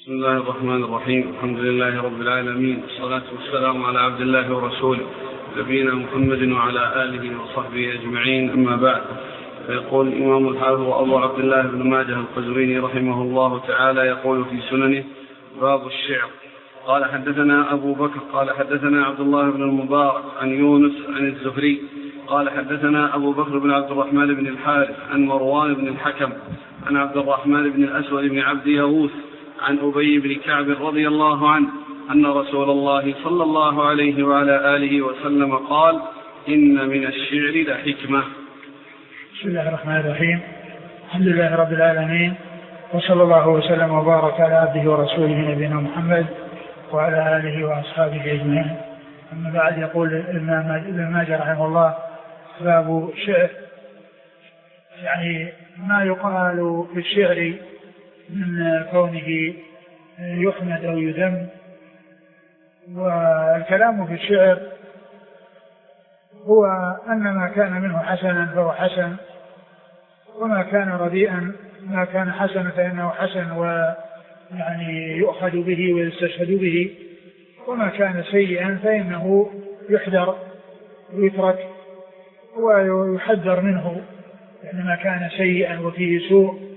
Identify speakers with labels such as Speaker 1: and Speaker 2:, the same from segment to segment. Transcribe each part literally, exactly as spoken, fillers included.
Speaker 1: بسم الله الرحمن الرحيم. الحمد لله رب العالمين، والصلاة والسلام على عبد الله ورسوله نبينا محمد وعلى آله وصحبه أجمعين، أما بعد. فيقول الإمام الحافظ أبو عبد الله بن ماجه القزويني رحمه الله تعالى يقول في سننه: باب الشعر. قال حدثنا أبو بكر قال حدثنا عبد الله بن المبارك عن يونس عن الزهري قال حدثنا أبو بكر بن عبد الرحمن بن الحارث عن مروان بن الحكم عن عبد الرحمن بن الأسود بن عبد يغوث عن أبي بن كعب رضي الله عنه أن رسول الله صلى الله عليه وعلى آله وسلم قال: إن من الشعر لحكمة.
Speaker 2: بسم الله الرحمن الرحيم. الحمد لله رب العالمين، وصلى الله وسلم وبارك على عبده ورسوله نبينا محمد وعلى آله وأصحابه أجمعين. أما بعد، يقول ابن ماجه رحمه الله: باب الشعر، يعني ما يقال في الشعر من كونه يحمد أو يذم. والكلام في الشعر هو أن ما كان منه حسنا فهو حسن، وما كان رديئا ما كان حسنا فإنه حسن ويعني يؤخذ به ويستشهد به، وما كان سيئا فإنه يحذر ويترك ويحذر منه، يعني ما كان سيئا وفيه سوء.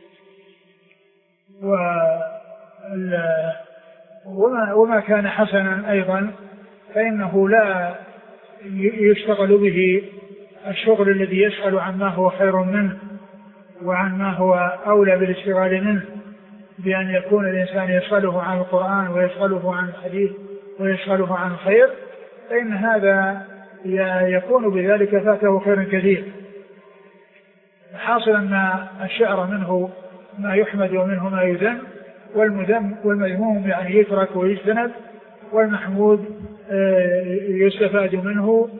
Speaker 2: وما, وما كان حسنا أيضا فإنه لا يشتغل به الشغل الذي يشغل عن ما هو خير منه وعن ما هو أولى بالاشتغال منه، بأن يكون الإنسان يشغله عن القرآن ويشغله عن الحديث ويشغله عن الخير، فإن هذا يكون بذلك فاته خير كثير. حاصل أن الشعر منه ما يحمد ومنه ما يذم، والمذم والمذموم يعني يترك ويجتنب، والمحمود يستفاد منه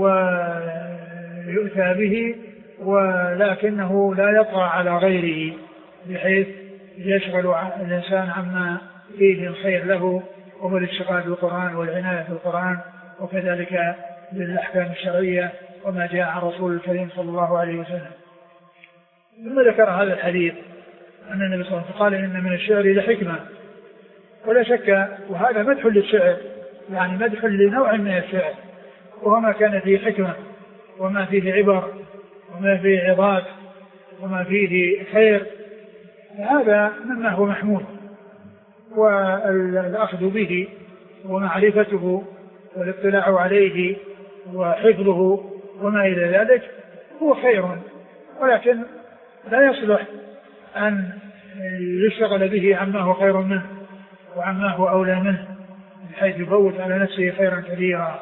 Speaker 2: ويؤتى به، ولكنه لا يطغى على غيره بحيث يشغل الإنسان عما فيه الخير له، وهو الاشتغال بالقرآن والعناية بالقرآن، وكذلك بالأحكام الشرعية وما جاء عن رسول الكريم صلى الله عليه وسلم. ثم ذكر هذا الحديث أن النبي صلى الله عليه وسلم قال: إن من الشعر لحكمة. ولا شك، وهذا مدح للشعر، يعني مدح لنوع من الشعر، وما كان فيه حكمة وما فيه عبر وما فيه عظات وما فيه خير، هذا مما هو محمود، والأخذ به ومعرفته والاطلاع عليه وحفظه وما إلى ذلك هو خير، ولكن لا يصلح أن يشتغل به عما هو خير منه وعما هو أولى منه، بحيث يفوت على نفسه خيرا كثيرا.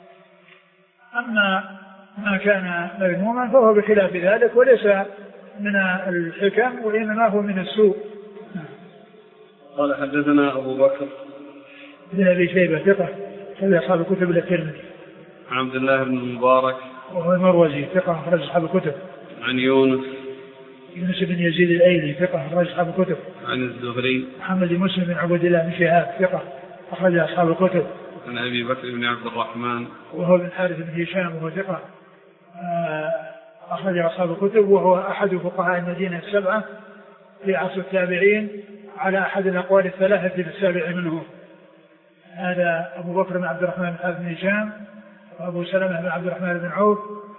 Speaker 2: أما ما كان مذموما فهو بخلاف ذلك، وليس من الحكم، وإنما هو من السوء.
Speaker 1: قال حدثنا أبو بكر
Speaker 2: بن أبي شيبة ثقة أخرج أصحاب الكتب الترمذي.
Speaker 1: عبد الله بن المبارك
Speaker 2: وهو المروزي ثقة أخرج أصحاب الكتب.
Speaker 1: عن يونس
Speaker 2: يونس بن يزيد الأيلي ثقة أخرج أصحاب الكتب.
Speaker 1: عن الزهري
Speaker 2: محمد بن مسلم بن عبد الله بن شهاب ثقة أخرج أصحاب الكتب.
Speaker 1: عن أبي بكر بن عبد الرحمن
Speaker 2: وهو بن حارث بن هشام وهو ثقة أخرج أصحاب الكتب، وهو أحد فقهاء المدينة السبعة في عصر التابعين على أحد الأقوال الثلاثة في السابع منهم. هذا أبو بكر بن عبد الرحمن بن هشام، وأبو سلمة بن عبد الرحمن بن عوف،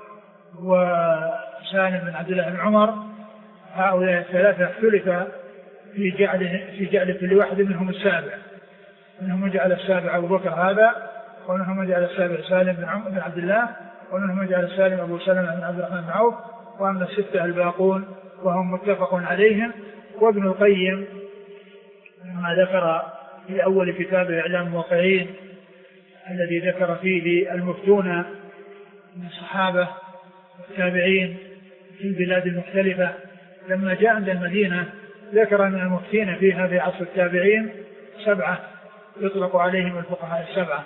Speaker 2: وسالم بن عبد الله بن عمر. هؤلاء الثلاثة اختلف في جعل في جعل كل واحد منهم السابع، منهم جعل السابع أبو بكر هذا، ومنهم جعل السابع سالم بن عمر بن عبد الله، ومنهم جعل السالم أبو سلمة بن عبد الرحمن بن عوف، وأما الستة الباقون وهم متفق عليهم. وابن القيم لما ذكر في أول كتاب إعلام الموقعين الذي ذكر فيه المفتون من الصحابة والتابعين في البلاد المختلفة، لما جاء عند المدينة ذكر أن المفتين فيها في عصر التابعين سبعة يطلق عليهم الفقهاء السبعة،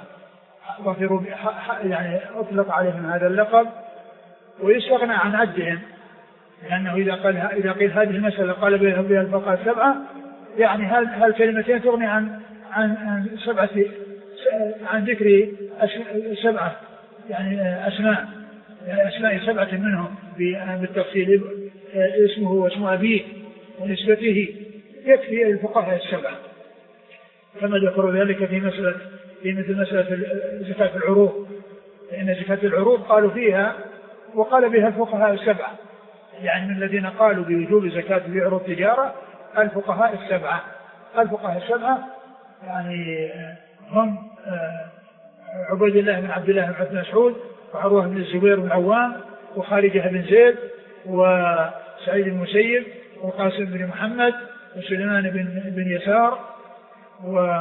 Speaker 2: يعني أطلق عليهم هذا اللقب ويستغنى عن عدهم، لأنه إذا قال إذا قيل هذه المسألة قال بها الفقهاء السبعة، يعني هالكلمتين تغني عن عن عن سبعة عن ذكر سبعة يعني أسماء يعني أسماء سبعة منهم بالتفصيل اسمه واسم أبيه ونسبته، يكفي الفقهاء السبعة. كما ذكروا ذلك في مسألة في مثل مسألة زكاة العروض، لأن زكاة العروض قالوا فيها وقال بها الفقهاء السبعة، يعني من الذين قالوا بوجوب زكاة في عروض التجارة الفقهاء السبعة. الفقهاء السبعة يعني هم عبيد الله بن عبد الله بن مسعود، وعروة بن الزبير بن عوام، وخارجة بن زيد، وسعيد المسيب، وقاسم بن محمد، وسليمان بن, بن يسار، و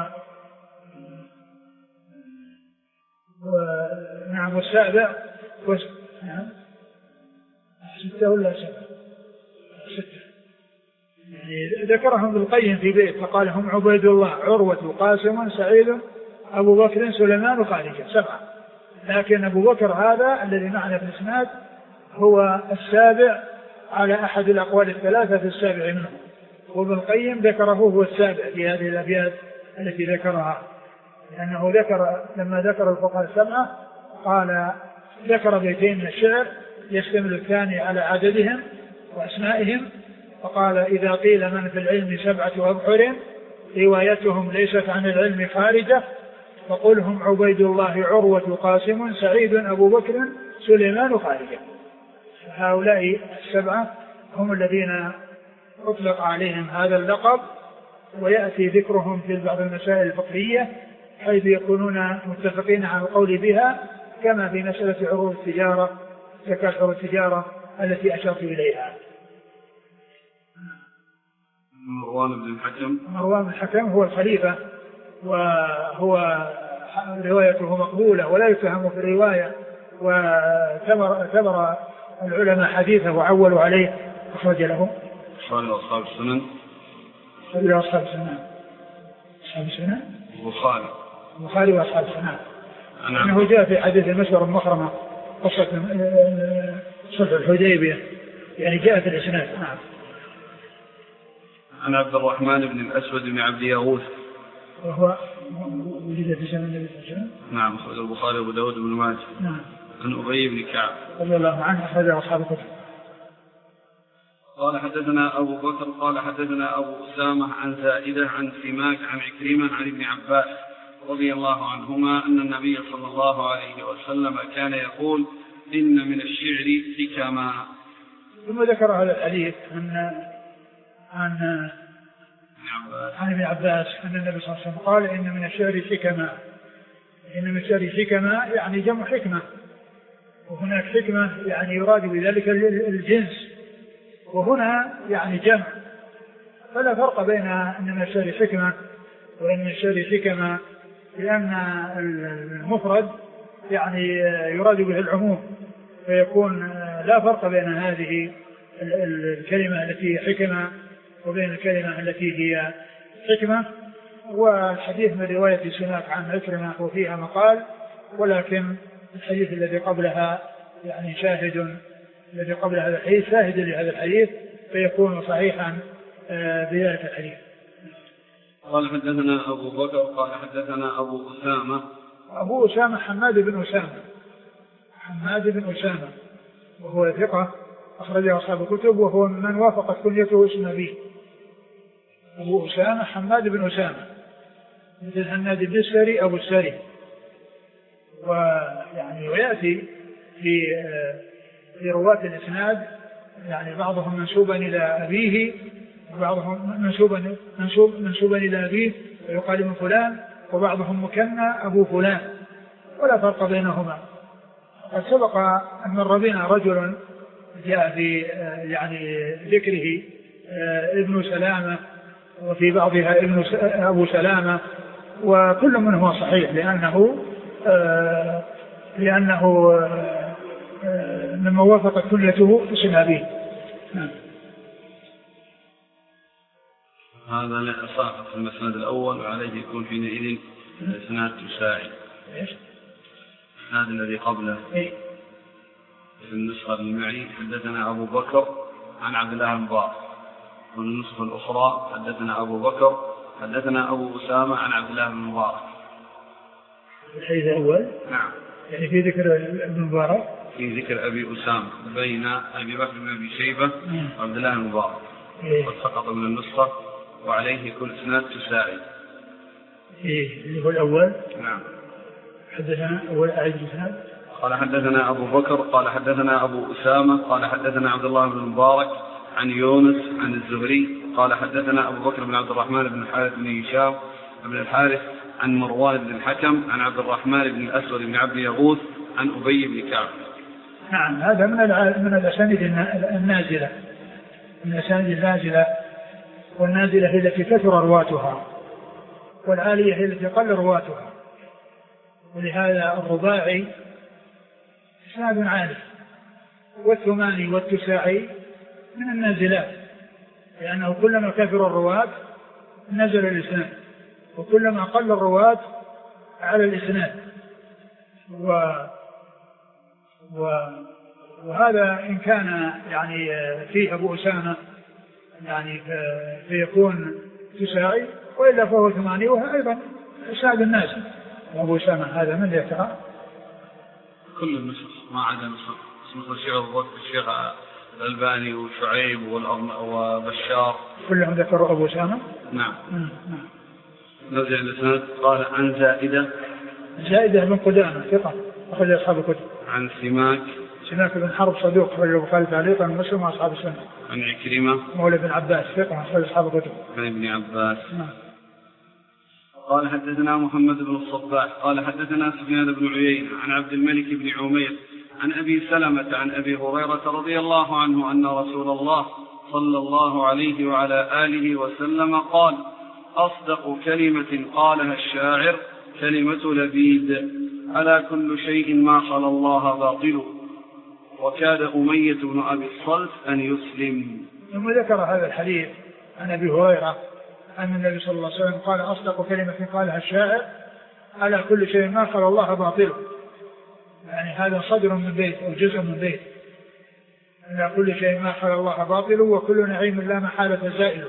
Speaker 2: ونعم والسابع و... نعم ستة ولا سبعة ستة، يعني ذكرهم ابن القيم في بيت فقال هم عبيد الله عروة قاسم سعيد أبو بكر سليمان وخارجة سبعة، لكن أبو بكر هذا الذي معنا في الإسناد هو السابع على أحد الأقوال الثلاثة في السابع منه، وابن القيم ذكره هو السابع في هذه الأبيات التي ذكرها، لأنه ذكر لما ذكر الفقهاء السبعة قال ذكر بيتين من الشعر يشتمل الثاني على عددهم وأسمائهم، فقال إذا قيل من في العلم سبعة أبحر روايتهم ليست عن العلم خارجة فقل هم عبيد الله عروة قاسم سعيد أبو بكر سليمان خارجة. هؤلاء السبعة هم الذين أطلق عليهم هذا اللقب، ويأتي ذكرهم في بعض المسائل الفقهية حيث يكونون متفقين على القول بها، كما في مسألة عروض التجارة زكاة عروض التجارة التي أشرت إليها.
Speaker 1: مروان بن الحكم
Speaker 2: مروان بن الحكم هو الخليفة، وهو روايته مقبولة ولا يتهم في الرواية، وثمر العلماء حديثه وعولوا عليه، أخرج له
Speaker 1: البخاري وأصحاب السنن
Speaker 2: إلى أصحاب السنن أصحاب السنن
Speaker 1: البخاري
Speaker 2: البخاري وأصحاب السنن، أنه جاء في حديث المسور المخرمة قصة صلح الحديبية، يعني جاء في الإسناد. نعم.
Speaker 1: عن عبد الرحمن بن الأسود بن عبد يغوث
Speaker 2: وهو وجد في سنن النبي صلى الله عليه وسلم.
Speaker 1: نعم، أخرج البخاري وأبو داود بن ماجه.
Speaker 2: نعم.
Speaker 1: عن أبي بن كعب
Speaker 2: رضي الله عنه أخرج أصحاب الكتب.
Speaker 1: قال حدثنا أبو بكر قال حدثنا أبو أسامة عن زائدة عن سماك عن عكرمة عن ابن عباس رضي الله عنهما أن النبي صلى الله عليه وسلم كان يقول إن من الشعر حكما.
Speaker 2: ثم ذكر هذا الحديث عن عن عن ابن عباس أن النبي صلى الله عليه وسلم قال إن من الشعر حكما، إن من الشعر حكما يعني جمع حكمة، وهناك حكمة يعني يراد بذلك الجنس، وهنا يعني جمع، فلا فرق بين أن من الشعر حكمة وأن من الشعر حكمة، لأن المفرد يعني يراد به العموم، فيكون لا فرق بين هذه الكلمة التي حكمة وبين الكلمة التي هي حكمة. والحديث من رواية سماك عن عكرمة وفيها مقال، ولكن الحديث الذي قبلها يعني شاهد الذي قبل هذا الحديث شاهد لهذا الحديث، فيكون صحيحا بذلك الحديث.
Speaker 1: قال حدثنا أبو بكر قال حدثنا أبو أسامة
Speaker 2: أبو أسامة حماد بن أسامة حماد بن أسامة وهو ثقة أخرجه أصحاب الكتب، وهو من وافقت كنيته اسم أبيه. أبو أسامة حماد بن أسامة مثل هناد بن السري أبو السري، ويعني ويأتي في في رواة الإسناد يعني بعضهم منسوبا إلى أبيه وبعضهم منسوبا منسوب منسوبا إلى أبيه ويقال من فلان، وبعضهم مكنى أبو فلان، ولا فرق بينهما. قد سبق أن مر بنا رجل جاء في يعني ذكره ابن سلامة، وفي بعضها ابن أبو سلامة، وكل منهما صحيح لأنه لأنه لما وافقت كليته اسم أبيه. نعم.
Speaker 1: هذا لأصاحب في المسند الأول، وعليه يكون حينئذ الإسناد تساعد.
Speaker 2: إيش؟
Speaker 1: هذا الذي قبله.
Speaker 2: إيه؟
Speaker 1: في النسخة المعي حدثنا أبو بكر عن عبد الله بن مبارك، وفي النسخة الأخرى حدثنا أبو بكر حدثنا أبو أسامة عن عبد الله بن مبارك.
Speaker 2: الحديث الأول.
Speaker 1: نعم.
Speaker 2: يعني في ذكر ابن مبارك.
Speaker 1: في ذكر أبي أسامة بين أبي بكر بن أبي شيبة وعبد الله بن مبارك.
Speaker 2: إيه؟
Speaker 1: قد سقط من النسخة، وعليه كل إسناد تساعد.
Speaker 2: إيه اللي هو الأول.
Speaker 1: نعم.
Speaker 2: حدثنا أول أعيد الإسناد.
Speaker 1: قال حدثنا أبو بكر قال حدثنا أبو أسامة قال حدثنا عبد الله بن المبارك عن يونس عن الزهري قال حدثنا أبو بكر بن عبد الرحمن بن الحارث بن هشام بن الحارث عن مروان بن الحكم عن عبد الرحمن بن الأسود بن عبد يغوث عن أبي بن كعب.
Speaker 2: نعم هذا من من الأسانيد النازلة، من الأسانيد النازلة، والنازلة هي التي كثر رواتها، والعالية هي التي قل رواتها، ولهذا الرباعي إسناد عالي، والثماني والتساعي من النازلات، لأنه كلما كثر الرواة نزل الإسناد، وكلما قل الرواة على الإسناد. و... و... وهذا إن كان يعني فيه أبو أسامة يعني فيكون تساعي، وإلا فهو ثماني، وهو أيضا إسناد الناس. أبو أسامة هذا من يترى
Speaker 1: كل النسخ ما عدا نسخ اسمه الشيخ الشيخ الألباني وشعيب وبشار
Speaker 2: كلهم ذكروا أبو أسامة.
Speaker 1: نعم.
Speaker 2: نعم.
Speaker 1: نرجع للإسناد. قال عن زائدة
Speaker 2: زائدة بن قدامة ثقة أخرج أصحاب الكتب.
Speaker 1: عن سماك
Speaker 2: سماك بن حرب صدوق أخرج البخاري تعليقا ومسلم وأصحاب السنة.
Speaker 1: عن عكرمة
Speaker 2: مولى بن عباس ثقة أخرج أصحاب الكتب.
Speaker 1: عن ابن عباس.
Speaker 2: نعم.
Speaker 1: قال حدثنا محمد بن الصباح قال حدثنا سفيان بن عيينة عن عبد الملك بن عمير عن أبي سلمة عن أبي هريرة رضي الله عنه أن رسول الله صلى الله عليه وعلى آله وسلم قال: أصدق كلمة قالها الشاعر كلمة لبيد: على كل شيء ما خلا الله باطل. وكاد أمية بن أبي الصلت أن يسلم.
Speaker 2: ثم ذكر هذا الحديث عن أبي هريرة أن النبي صلى الله عليه وسلم قال: أصدق كلمة قالها الشاعر على كل شيء ما خلا الله باطل. يعني هذا صدر من بيت أو جزء من بيت. على كل شيء ما خلا الله باطل وكل نعيم لا محالة زائل.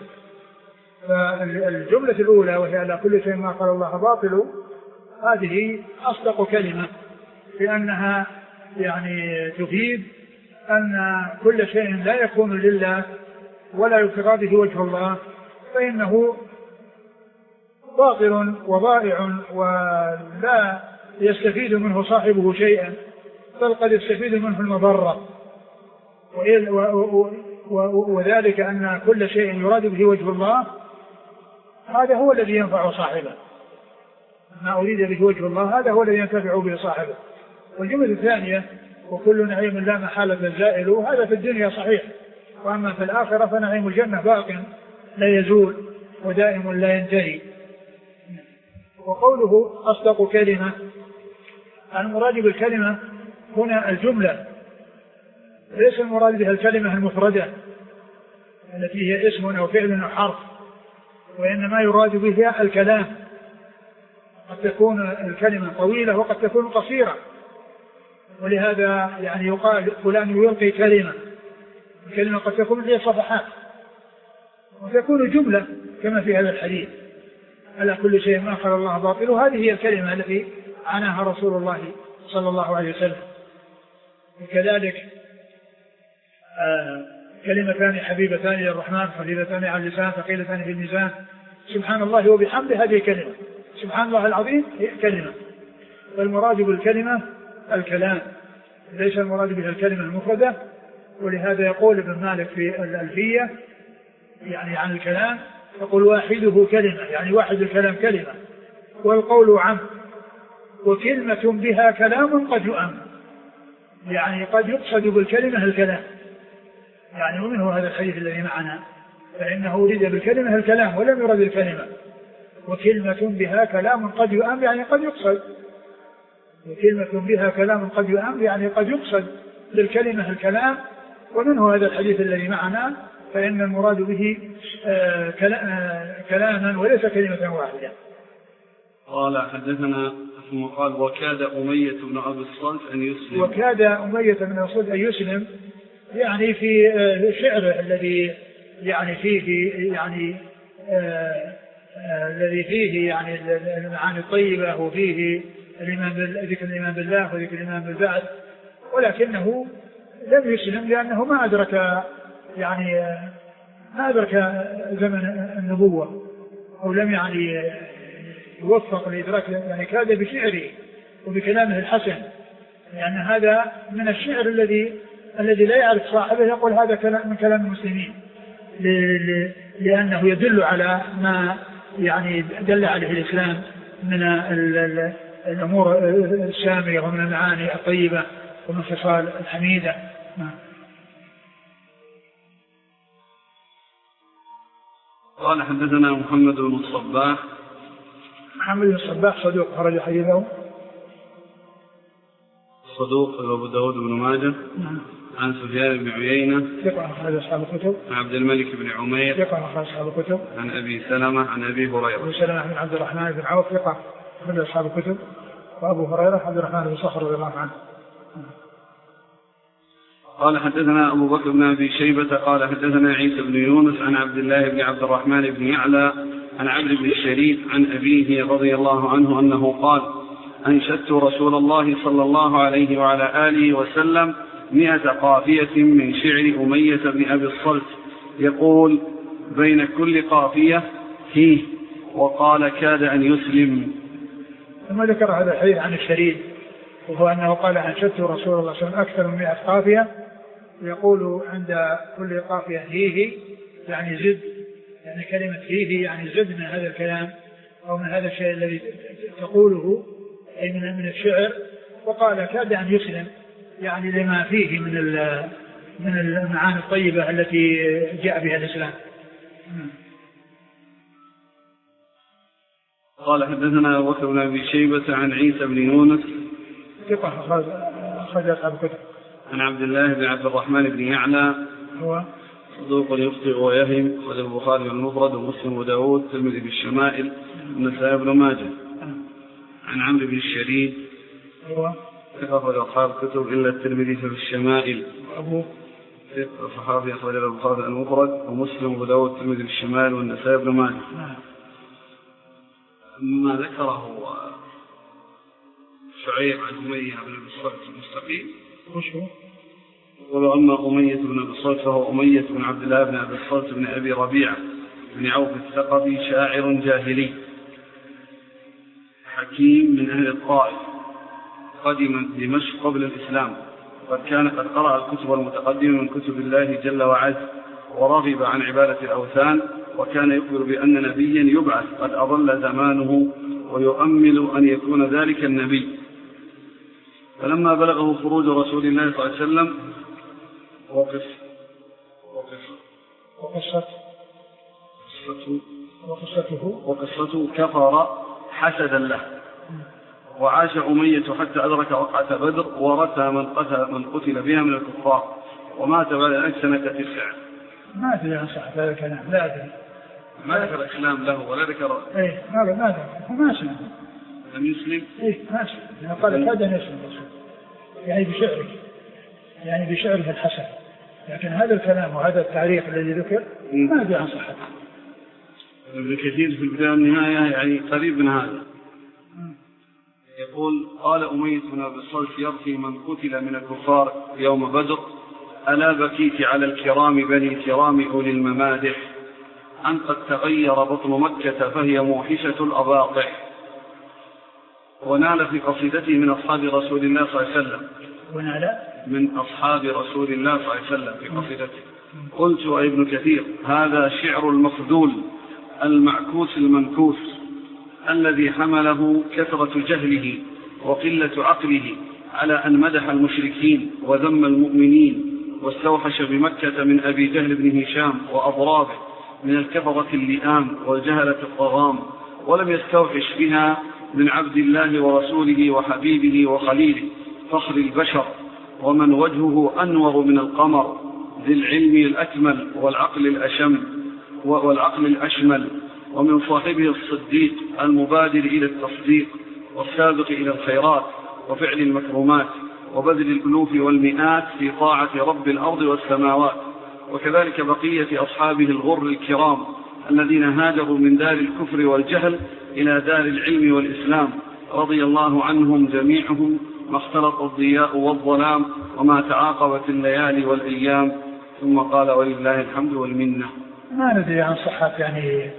Speaker 2: فالجملة الأولى وهي على كل شيء ما خلا الله باطل هذه أصدق كلمة، لأنها يعني تفيد أن كل شيء لا يكون لله ولا يبتغى به وجه الله فإنه باطل وضائع ولا يستفيد منه صاحبه شيئا، بل قد يستفيد منه المضرة. وذلك أن كل شيء يراد به وجه الله هذا هو الذي ينفع صاحبه، ما أريد به وجه الله هذا هو الذي ينتفع به صاحبه. والجملة الثانية: وكل نعيم لا محالة زائل، هذا في الدنيا صحيح، وأما في الآخرة فنعيم الجنة باق لا يزول ودائم لا ينتهي. وقوله أصدق كلمة، المراد بالكلمة هنا الجملة، ليس المراد بها الكلمة المفردة التي هي اسم أو فعل أو حرف، وإنما يراد بها الكلام. قد تكون الكلمة طويلة وقد تكون قصيرة، ولهذا يعني يقال فلان يلقي كلمة، الكلمة قد تكون هي صفحات وتكون جملة كما في هذا الحديث: على كل شيء ما خلا الله باطل. هذه هي الكلمة التي عناها رسول الله صلى الله عليه وسلم. وكذلك آه كلمتان حبيبتان للرحمن خفيفتان على اللسان ثقيلتان في الميزان، سبحان الله وبحمده، هذه كلمة. سبحان الله العظيم هي كلمة. والمراد بالكلمة الكلام، ليس المراد بها الكلمة المفردة. ولهذا يقول ابن مالك في الألفية يعني عن الكلام، يقول: واحده كلمة، يعني واحد الكلام كلمة، والقول عام، وكلمة بها كلام قد يؤم، يعني قد يقصد بالكلمة الكلام. يعني ومنه هذا الحديث الذي معنا، فإنه أريد بالكلمة الكلام ولم يرد الكلمة. وكلمة بها كلام قد يؤم يعني قد يقصد، وكلمة بها كلام قد يؤم يعني قد يقصد بالكلمة الكلام. ومنه هذا الحديث الذي معنا، فإن المراد به آه كلاما وليس كلمة واحدة.
Speaker 1: قال حدثنا ثم قال: وكاد أمية بن أبي الصلت أن يسلم.
Speaker 2: وكاد أمية بن أبي الصلت أن يسلم، يعني في آه شعره الذي يعني فيه يعني آه آه الذي فيه يعني المعاني الطيبة، وفيه الإيمان ذكر الإيمان بالله وذكر الإيمان بالبعث، ولكنه لم يسلم لأنه ما أدرك يعني ما أدرك زمن النبوة، أو لم يعني توفق لإدراك، يعني كاد بشعره وبكلامه الحسن، يعني هذا من الشعر الذي الذي لا يعرف صاحبه يقول هذا كلام من كلام المسلمين، لأنه يدل على ما يعني دل عليه الإسلام من الأمور السامية ومن المعاني الطيبة ومن الخصال الحميدة.
Speaker 1: قال حدثنا محمد بن الصباح.
Speaker 2: محمد بن الصباح صدوق خرج حديثه
Speaker 1: صدوق أبو داود بن ماجه.
Speaker 2: نعم.
Speaker 1: عن سفيان بن عيينة
Speaker 2: ثقة أخرج أصحاب الكتب.
Speaker 1: عن عبد الملك بن عمير
Speaker 2: ثقة أخرج أصحاب الكتب.
Speaker 1: عن أبي سلمة عن أبي هريرة.
Speaker 2: أبو سلمة بن عبد الرحمن بن عوف ثقة أخرج أصحاب الكتب. وأبو هريرة عبد الرحمن بن صخر رضي الله عنه.
Speaker 1: قال حدثنا أبو بكر بن أبي شيبة قال حدثنا عيسى بن يونس عن عبد الله بن عبد الرحمن بن يعلى عن عمرو بن الشريف عن أبيه رضي الله عنه أنه قال أنشدت رسول الله صلى الله عليه وعلى آله وسلم مئة قافية من شعر أمية بن أبي الصلت يقول بين كل قافية فيه، وقال كاد أن يسلم.
Speaker 2: ثم ذكر هذا الحديث عن الشريف، وهو أنه قال أنشدت رسول الله صلى الله عليه وسلم أكثر من مئة قافية، يقول عند كل قافية فيه يعني زد، يعني كلمة فيه يعني زد من هذا الكلام أو من هذا الشيء الذي تقوله أي من الشعر. وقال كاد أن يسلم يعني لما فيه من من المعاني الطيبة التي جاء بها الإسلام.
Speaker 1: قال حدثنا أبو بكر بن أبي شيبة عن عيسى بن يونس
Speaker 2: ثقة أخرج أصحاب الكتب.
Speaker 1: عن عبد الله بن عبد الرحمن بن يعلى
Speaker 2: هو
Speaker 1: صدوق يخطئ ويهم، أخرج البخاري المفرد ومسلم وداود الترمذي بالشمائل والنسائي بن ماجه. عن عمرو بن الشريف
Speaker 2: هو
Speaker 1: أخرج أصحاب الكتب إلا الترمذي في الشمائل.
Speaker 2: أبو
Speaker 1: صحابي أخرج البخاري المفرد ومسلم وداود الترمذي بالشمائل والنسائي بن ماجه. ما ذكره شعيب عن أمية بن أبي الصلت المستقيم
Speaker 2: وش هو؟
Speaker 1: يقول أما أمية بن أبي الصلت فهو أمية بن عبد الله بن أبي الصلت بن أبي ربيعة بن عوف الثقفي شاعر جاهلي حكيم من أهل الطائف قدم دمشق قبل الإسلام، قد كان قد قرأ الكتب المتقدمة من كتب الله جل وعز ورغب عن عبادة الأوثان، وكان يخبر بأن نبيا يبعث قد أضل زمانه ويؤمل أن يكون ذلك النبي. فلما بلغه خروج رسول الله صلى الله عليه وسلم وقف
Speaker 2: وقصته
Speaker 1: وقصته وقصته كفر حسدا له، وعاش أمية حتى أدرك وقعة بدر ورثى من قتل من قتل بها من الكفار، ومات بعد ذلك سنة تسع.
Speaker 2: ما أدري عن صحة هذا الكلام، لا أدري.
Speaker 1: ما ذكر إسلام له ولا ذكر.
Speaker 2: إيه هذا ما ذكر، ما سلم.
Speaker 1: لم يسلم.
Speaker 2: إيه ما سلم، قال كاد أن يسلم يعني بشعره، يعني بشعره الحسن، لكن هذا الكلام وهذا التعريف الذي ذكر ما أدري عن صحته.
Speaker 1: ابن كثير في البداية والنهاية يعني قريب من هذا. يقول قال أمية بن أبي الصلت يرثي من قتل من الكفار يوم بدر ألا بكيت على الكرام بني كرام أولي الممادح أن قد تغير بطن مكة فهي موحشة الأباطح. ونال في قصيدته من أصحاب رسول الله صلى الله عليه وسلم
Speaker 2: ونال
Speaker 1: من أصحاب رسول الله صلى الله عليه وسلم في قصيدته. قلت ابن كثير هذا شعر المخذول المعكوس المنكوس الذي حمله كثرة جهله وقلة عقله على أن مدح المشركين وذم المؤمنين واستوحش بمكة من أبي جهل بن هشام وأضرابه من الكفرة اللئام والجهلة الطغام، ولم يستوحش بها من عبد الله ورسوله وحبيبه وخليله فخر البشر ومن وجهه أنور من القمر ذي العلم الأكمل والعقل الأشم والعقل الأشمل، ومن صاحبه الصديق المبادر إلى التصديق والسابق إلى الخيرات وفعل المكرمات وبذل الألوف والمئات في طاعة رب الأرض والسماوات، وكذلك بقية أصحابه الغر الكرام الذين هاجروا من دار الكفر والجهل إلى دار العلم والإسلام رضي الله عنهم جميعهم، ما اختلط الضياء والظلام وما تعاقبت الليالي والأيام. ثم قال ولله الحمد والمنة.
Speaker 2: ما ندري عن صحة يعني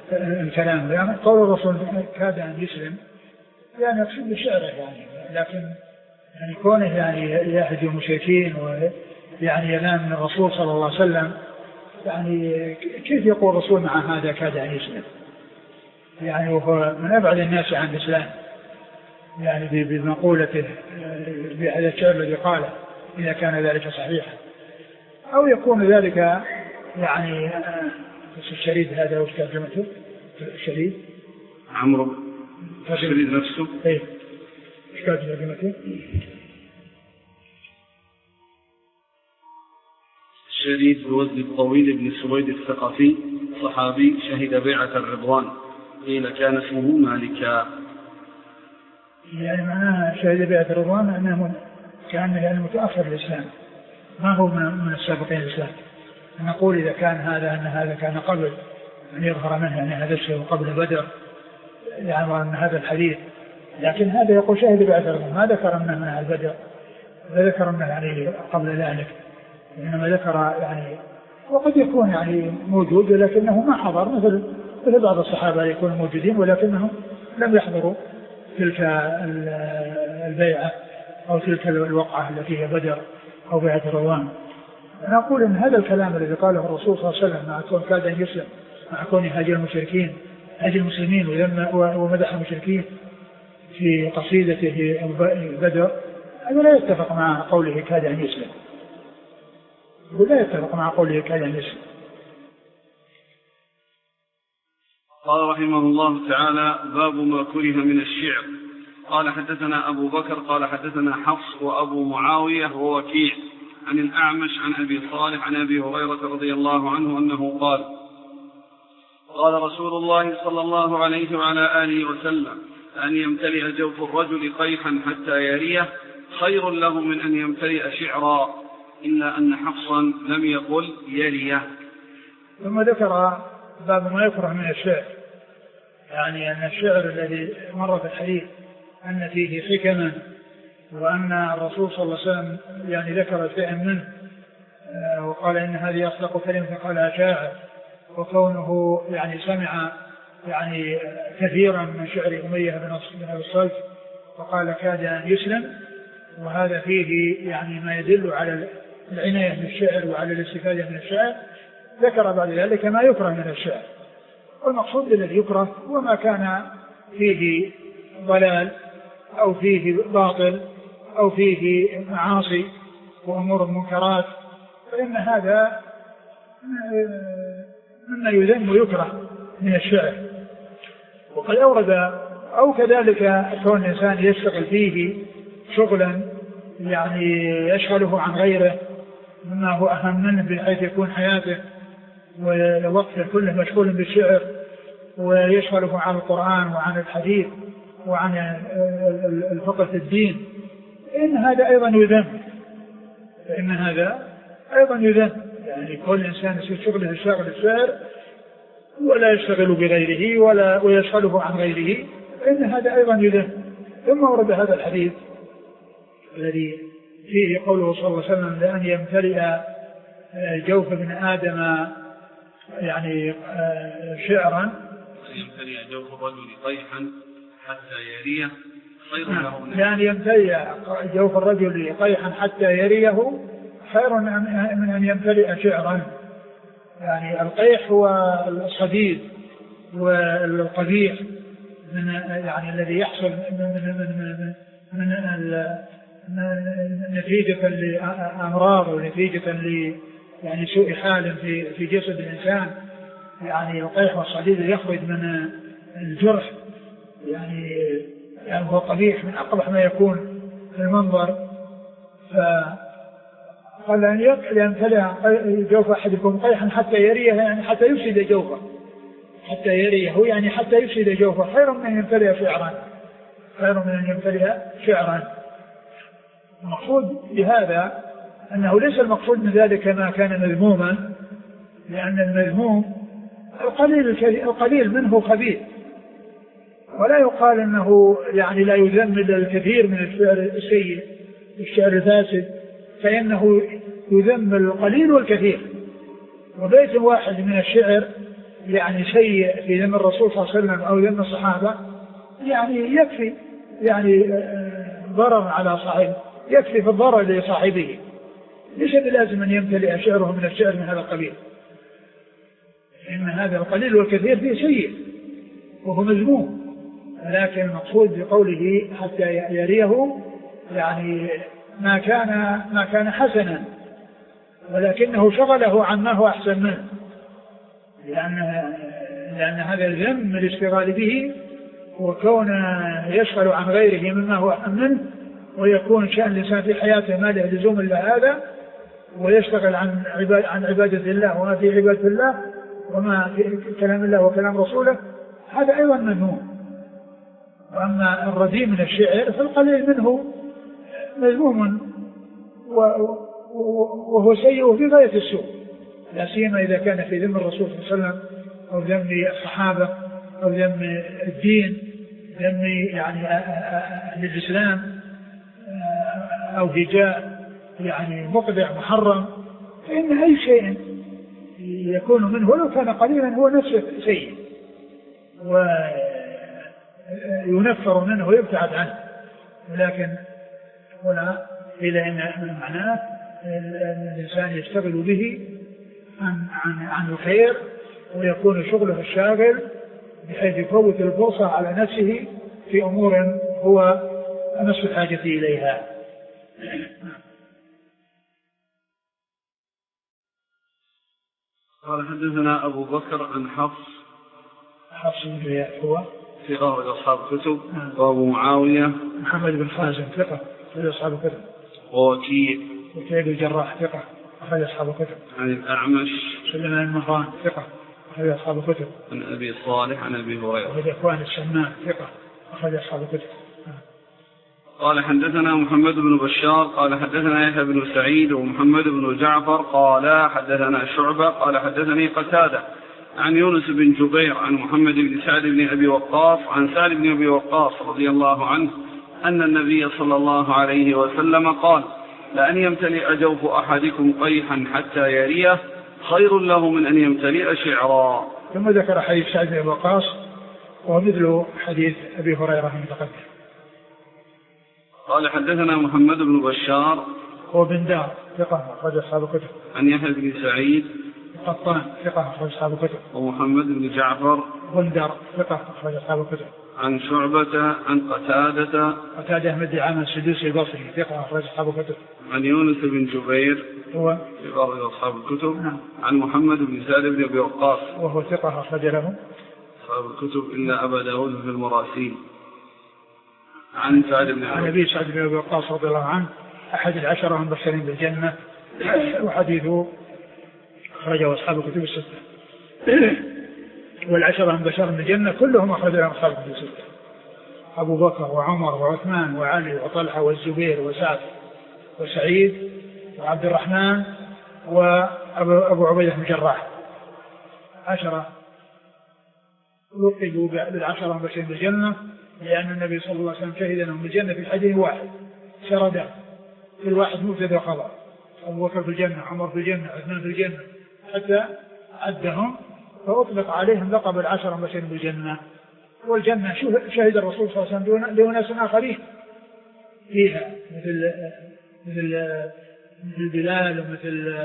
Speaker 2: الكلام. يعني قول الرسول كاد أن يسلم يعني يقصد بشعره يعني، لكن يعني كونه يعني يهدي المشركين ويعني ينام من الرسول صلى الله عليه وسلم، يعني كيف يقول الرسول مع هذا كاد أن يسلم؟ يعني وهو من أبعد الناس عن الإسلام يعني بمقولته بهذا الشعر الذي قاله إذا كان ذلك صحيحا، أو يكون ذلك يعني الشريد هذا وش ترجمته؟ الشريد
Speaker 1: عمرو الشريد نفسه
Speaker 2: ايه وش ترجمته؟
Speaker 1: الشريد بوزن الطويل بن سويد الثقفي صحابي شهد بيعة الرضوان، قيل كان اسمه مالكا.
Speaker 2: يعني معناها شهد بيعة الرضوان أنه كان يعني متأخر الإسلام، ما هو من السابقين الإسلام. نقول إذا كان هذا أن هذا كان قبل أن يظهر منه أن هذا الشيء قبل بدر يعني وأن هذا الحديث، لكن هذا يقول شهد بيعة الرضوان، ما ذكر أنه من أهل بدر، لا ذكر أنه يعني قبل ذلك، إنما ذكر يعني وقد يكون يعني موجود لكنه ما حضر، مثل مثل بعض الصحابة يكونوا موجودين ولكنهم لم يحضروا تلك البيعة أو تلك الوقعة التي هي بدر أو بيعة الرضوان. أنا أقول إن هذا الكلام الذي قاله الرسول صلى الله عليه وسلم مع كون كاد أن يسلم، مع كون هاجر المشركين هاجر المسلمين ومدح المشركين في قصيدته بدر، هذا لا يتفق مع قوله كاد أن يسلم، ولا يتفق مع قوله كاد أن يسلم.
Speaker 1: قال رحمه الله تعالى: باب ما كره من الشعر. قال حدثنا أبو بكر قال حدثنا حفص وأبو معاوية ووكيع عن الأعمش عن أبي صالح عن أبي هريرة رضي الله عنه أنه قال: قال رسول الله صلى الله عليه وعلى آله وسلم: أن يمتلئ جوف الرجل قيحا حتى يريه خير له من أن يمتلئ شعرا، إلا أن حفصا لم يقل يريه.
Speaker 2: ثم ذكر باب ما يكره من الشعر، يعني أن الشعر الذي مر في الحديث أن فيه حكما، وأن الرسول صلى الله عليه وسلم يعني ذكر شيئا منه وقال إن هذه أصدق كلمة قالها شاعر، وكونه يعني سمع يعني كثيرا من شعر أمية بن أبي الصلت وقال كاد أن يسلم، وهذا فيه يعني ما يدل على العناية بالشعر وعلى الاستفادة من الشعر. ذكر بعد ذلك ما يكره من الشعر، والمقصود الذي يكره هو ما كان فيه ضلال أو فيه باطل أو فيه معاصي وأمور منكرات، فإن هذا مما يذم ويكره من الشعر. وقد أورد أو كذلك كون الإنسان يشتغل فيه شغلا يعني يشغله عن غيره مما هو أهم منه بحيث يكون حياته ووقته كله مشغول بالشعر، ويشغله عن القرآن وعن الحديث وعن الفقه في الدين، إن هذا أيضا يذم، فإن هذا أيضا يذم. يعني كل إنسان يصير شغله الشاغل الشعر ولا يشتغل بغيره ولا ويشغله عن غيره، فإن هذا أيضا يذم. ثم ورد هذا الحديث الذي فيه قوله صلى الله عليه وسلم: لأن يمتلئ جوف ابن آدم يعني شعرا،
Speaker 1: يمتلئ جوف الرجل قيحا حتى يريه خير له من
Speaker 2: يعني يمتلئ جوف الرجل قيحا حتى يريه خير من أن يمتلئ شعرا. يعني القيح هو الصديد والقبيح من يعني الذي يحصل من من من, من نتيجة لأمراض ونتيجة ل يعني سوء حال في في جسد الإنسان. يعني القيح والصديد يخرج من الجرح، يعني يعني هو قبيح من أقبح ما يكون في المنظر. فقال أن يمتلئ جوف أحدكم قيحا حتى يريه، يعني حتى يفسد جوفه، حتى يريه يعني حتى يفسد جوفه خير من أن يمتلئ شعرا، خير من أن يمتلئ شعرا. المقصود بهذا أنه ليس المقصود من ذلك ما كان مذموما، لأن المذموم القليل القليل منه خبيث، ولا يقال أنه يعني لا يذم إلا الكثير من الشعر السيء الشعر الفاسد، فإنه يذم القليل والكثير. وبيت واحد من الشعر يعني شيء في ذم الرسول صلى الله عليه وسلم أو ذم الصحابة يعني يكفي يعني ضرر على صاحبه، يكفي في الضرر لصاحبه، ليس بلازم أن يمتلئ شعره من الشعر من هذا القبيل، إن هذا القليل والكثير فيه سيء وهو مذموم، لكن المقصود بقوله حتى يريه يعني ما كان ما كان حسنا، ولكنه شغله عن ما هو أحسن منه، لأن لأن هذا الذم من الاشتغال به وكون يشغل عن غيره مما هو أحسن منه، ويكون شأن الإنسان في حياته ما له لزوم إلا هذا، ويشتغل عن عباد عن عبادة الله وما في عبادة الله وما في كلام الله وكلام رسوله، هذا أيضا مذموم. وأما الرديء من الشعر فالقليل منه مذموم وهو سيء في غاية السوء، لا سيما إذا كان في ذم الرسول صلى الله عليه وسلم أو ذم الصحابة أو ذم الدين، ذم يعني أهل الإسلام أو هجاء يعني مقدع محرم، فإن أي شيء يكون منه ولو كان قليلا هو نفسه سيء وينفر منه ويبتعد عنه. ولكن هنا إلى أن معناه أن الإنسان يشتغل به عن, عن, عن الخير، ويكون شغله الشاغل بحيث يفوت الفرصة على نفسه في أمور هو أمس الحاجة إليها.
Speaker 1: قال حدثنا أبو بكر عن حفص
Speaker 2: حفص بن غياث هو
Speaker 1: ثقة أصحاب كتب، وأبو معاوية
Speaker 2: محمد بن خازم ثقة أخرج أصحاب كتب،
Speaker 1: ووكيع
Speaker 2: وكيع بن الجراح ثقة أخرج أصحاب كتب،
Speaker 1: عن الأعمش
Speaker 2: سليمان بن مهران ثقة أخرج أصحاب كتب،
Speaker 1: عن أبي صالح عن أبي هريرة
Speaker 2: وهذا إخوان السمان ثقة أخرج أصحاب كتب.
Speaker 1: قال حدثنا محمد بن بشار قال حدثنا يحيى بن سعيد ومحمد بن جعفر قال حدثنا شعبة قال حدثني قتادة عن يونس بن جبير عن محمد بن سعد بن أبي وقاص عن سعد بن أبي وقاص رضي الله عنه أن النبي صلى الله عليه وسلم قال: لأن يمتلئ جوف أحدكم قيحا حتى يريه خير له من أن يمتلئ شعرا.
Speaker 2: ثم ذكر حديث سعد بن أبي وقاص ومثل حديث أبي هريرة المتقدم.
Speaker 1: قال حدثنا محمد بن بشار
Speaker 2: هو بن دار ثقة أخرج أصحاب الكتب،
Speaker 1: عن يحيى بن سعيد
Speaker 2: قطان ثقة أخرج أصحاب الكتب،
Speaker 1: ومحمد بن جعفر
Speaker 2: بن دار ثقة أخرج أصحاب الكتب،
Speaker 1: عن شعبة عن قتادة
Speaker 2: قتادة بن دعامة السدوسي البصري ثقة أخرج أصحاب الكتب،
Speaker 1: عن يونس بن جبير
Speaker 2: هو
Speaker 1: أخرج أصحاب الكتب،
Speaker 2: نعم.
Speaker 1: عن محمد بن سعد بن أبي وقاص
Speaker 2: وهو ثقة أخرج له
Speaker 1: أصحاب الكتب إلا أبا داود في المراسيل، عن سعد بن
Speaker 2: عن أبي سعد بن أبي وقاص رضي الله عنه أحد العشرة المبشرين بالجنة، وحديثه أخرجه أصحاب الكتب الستة، والعشرة المبشرين بالجنة كلهم أخرجوا أصحاب الكتب الستة: أبو بكر وعمر وعثمان وعلي وطلحة والزبير وسعد وسعيد وعبد الرحمن وأبو عبيدة بن الجراح، عشرة لقبوا بالعشرة المبشرين بالجنة لأن النبي صلى الله عليه وسلم شهد لهم بالجنة في حديث واحد سردا، في الواحد مبتدأ خبر: أبو بكر في الجنة، عمر في الجنة، عثمان في الجنة، حتى عدهم فأطلق عليهم لقب العشرة المبشرين بالجنة. والجنة شهد الرسول صلى الله عليه وسلم لأناس آخرين فيها مثل مثل مثل بلال ومثل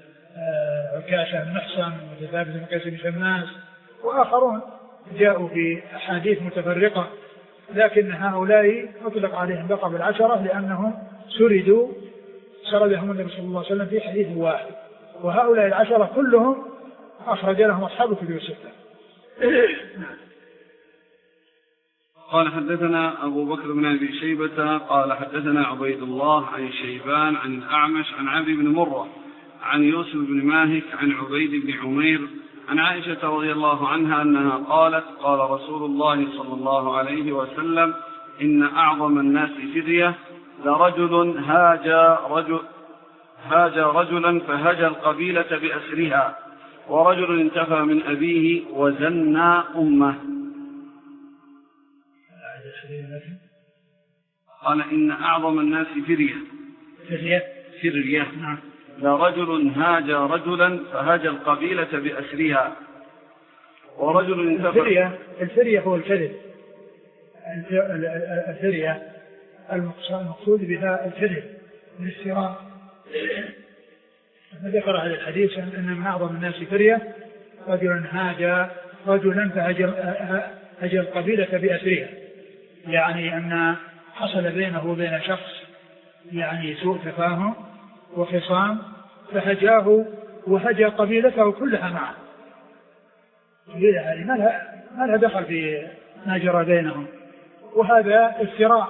Speaker 2: عكاشة بن محصن ومثل ثابت بن قيس بن شماس وآخرون جاءوا في أحاديث متفرقة، لكن هؤلاء أطلق عليهم لقب العشرة لأنهم سردوا سردهم النبي صلى الله عليه وسلم في حديث واحد، وهؤلاء العشرة كلهم أخرج لهم أصحاب الكتب الستة.
Speaker 1: قال حدثنا أبو بكر بن أبي شيبة قال حدثنا عبيد الله عن شيبان عن الأعمش عن عبد بن مرة عن يوسف بن ماهك عن عبيد بن عمير عن عائشة رضي الله عنها أنها قالت: قال رسول الله صلى الله عليه وسلم: إن أعظم الناس فدية لرجل هاج رجل هاج رجلا فهجى القبيلة بأسرها، ورجل انتفى من أبيه وزنى أمه. قال: إن أعظم الناس فرية
Speaker 2: فرية
Speaker 1: فرية لرجل هاج رجلا فهاج القبيلة بأسرها، ورجل انتفع.
Speaker 2: الفرية الفرية هو الكذب، الفرية المقصود بها الكذب والافتراء. ذكر هذا الحديث أن من أعظم الناس فرية رجل هاج رجلا فهج القبيلة بأسرها، يعني أن حصل بينه وبين شخص يعني سوء تفاهم وخصام فهجاه وهجى قبيلته كلها معه. قبيلة هذه ما لها دخل في ما جرى بينهم، وهذا افتراء،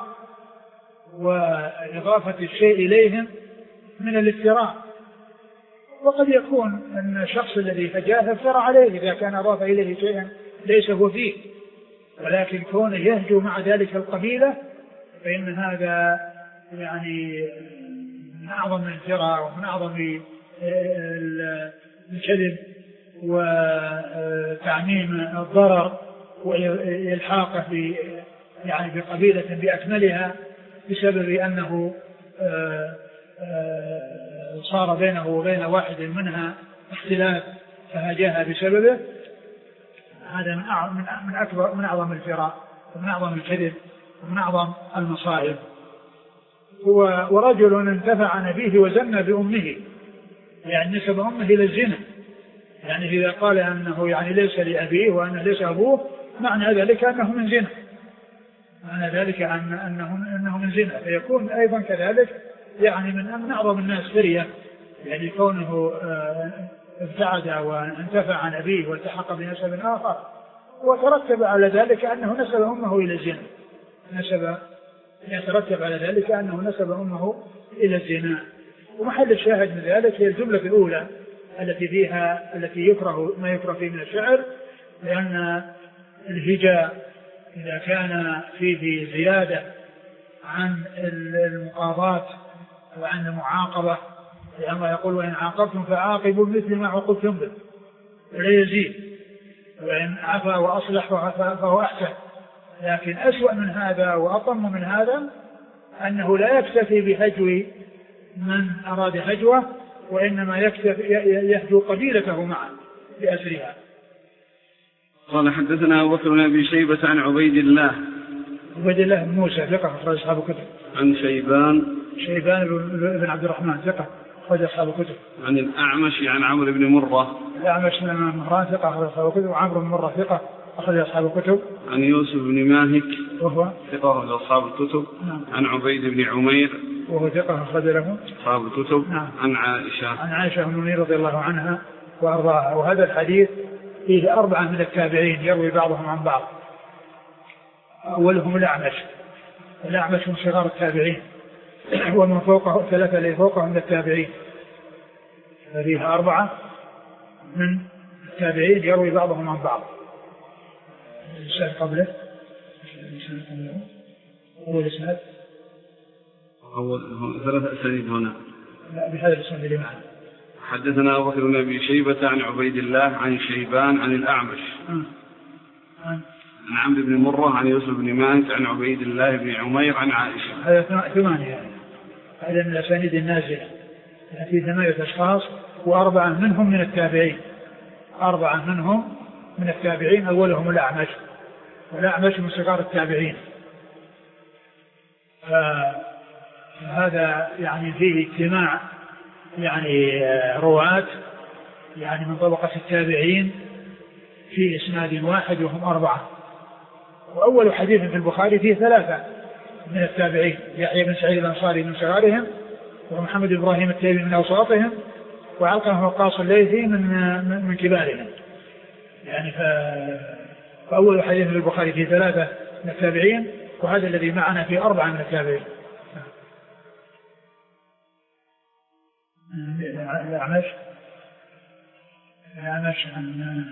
Speaker 2: وإضافة الشيء إليهم من الافتراء. وقد يكون أن الشخص الذي هجاه افترى عليه إذا كان أضاف إليه شيئا ليس هو فيه، ولكن كونه يهجو مع ذلك القبيلة فإن هذا يعني من أعظم الافتراء ومن أعظم الكذب وتعميم الضرر وإلحاقه يعني بقبيلة بأكملها بسبب أنه صار بينه وبين واحد منها اختلاف فهجاها بسببه. هذا من أكبر من أعظم الفراء ومن أعظم الكذب ومن أعظم المصائب. ورجل انتفع عن أبيه وزن بأمه، يعني نسب أمه إلى الزنا، يعني إذا قال أنه يعني ليس لأبيه وأنه ليس أبوه معنى ذلك أنه من زنا، معنى ذلك أن أنه أنه من زنا، فيكون أيضا كذلك يعني من أعظم الناس فرية، يعني كونه ابتعد وانتفع عن أبيه والتحق بنسب آخر وترتب على ذلك أنه نسب أمه إلى الزنا، نسب يترتب على ذلك أنه نسب أمه إلى الزنا. ومحل الشاهد من ذلك هي الجملة الأولى التي فيها التي يكره ما يكره فيه من الشعر، لأن الهجاء إذا كان فيه زيادة عن المقاضاة وعن المعاقبة، لأن الله يقول وإن عاقبتم فعاقبوا مثل ما عوقبتم به ولا يزيد، وإن عفا وأصلح فهو أحسن. لكن أسوأ من هذا وأطم من هذا أنه لا يكتفي بهجو من أراد هجوه، وإنما يكتفي يهجو قبيلته معه بأسرها.
Speaker 1: قال حدثنا أبو بكر بن أبي شيبة عن عبيد الله
Speaker 2: عبيد الله بن موسى ثقة أخرج أصحاب الكتب.
Speaker 1: عن شيبان
Speaker 2: شيبان بن عبد الرحمن ثقة أخرج أصحاب الكتب.
Speaker 1: عن الأعمش عن عمرو بن مرة
Speaker 2: الأعمش بن مهران ثقة أخرج أصحاب الكتب، وعمرو بن مرة ثقة أخرج أصحاب الكتب.
Speaker 1: عن يوسف بن ماهك
Speaker 2: وهو
Speaker 1: ثقة أخرج أصحاب الكتب.
Speaker 2: نعم.
Speaker 1: عن عبيد بن عمير
Speaker 2: وهو ثقة أخرج له
Speaker 1: أصحاب الكتب.
Speaker 2: نعم.
Speaker 1: عن عائشة
Speaker 2: عن عائشة أم المؤمنين رضي الله عنها وأرضاها. وهذا الحديث فيه أربعة من التابعين يروي بعضهم عن بعض. أولهم الأعمش، الأعمش من صغار التابعين، ومن فوقه ثلاثة اللي فوقه من التابعين، فيه أربعة من التابعين يروي بعضهم عن بعض. الإسناد قبله أول إسناد
Speaker 1: أول ثلاثة أسانيد هنا.
Speaker 2: لا بهذا الإسناد اللي معنا.
Speaker 1: حدثنا أبو بكر بن أبي شيبة عن عبيد الله عن شيبان عن الأعمش
Speaker 2: عن
Speaker 1: عن عمرو بن مرة عن يوسف بن ماهك عن عبيد الله بن عمير عن عائشة.
Speaker 2: هذا ثمانية يعني. هذا من الأسانيد النازلة، في ثمانية أشخاص وأربعة منهم من التابعين، أربعة منهم من التابعين أولهم الأعمش، والأعمش من صغار التابعين. فهذا يعني فيه اجتماع يعني رواة يعني من طبقة التابعين في إسناد واحد وهم أربعة. وأول حديث في البخاري فيه ثلاثة من التابعين، يحيى بن سعيد الأنصاري من صغارهم، ومحمد بن إبراهيم التيمي من أوساطهم، وعلقمة وقاص الليثي من من كبارهم. يعني فأول حديث في البخاري فيه ثلاثة من التابعين، وهذا الذي معنا فيه أربعة من التابعين. الأعمش الأعمش عن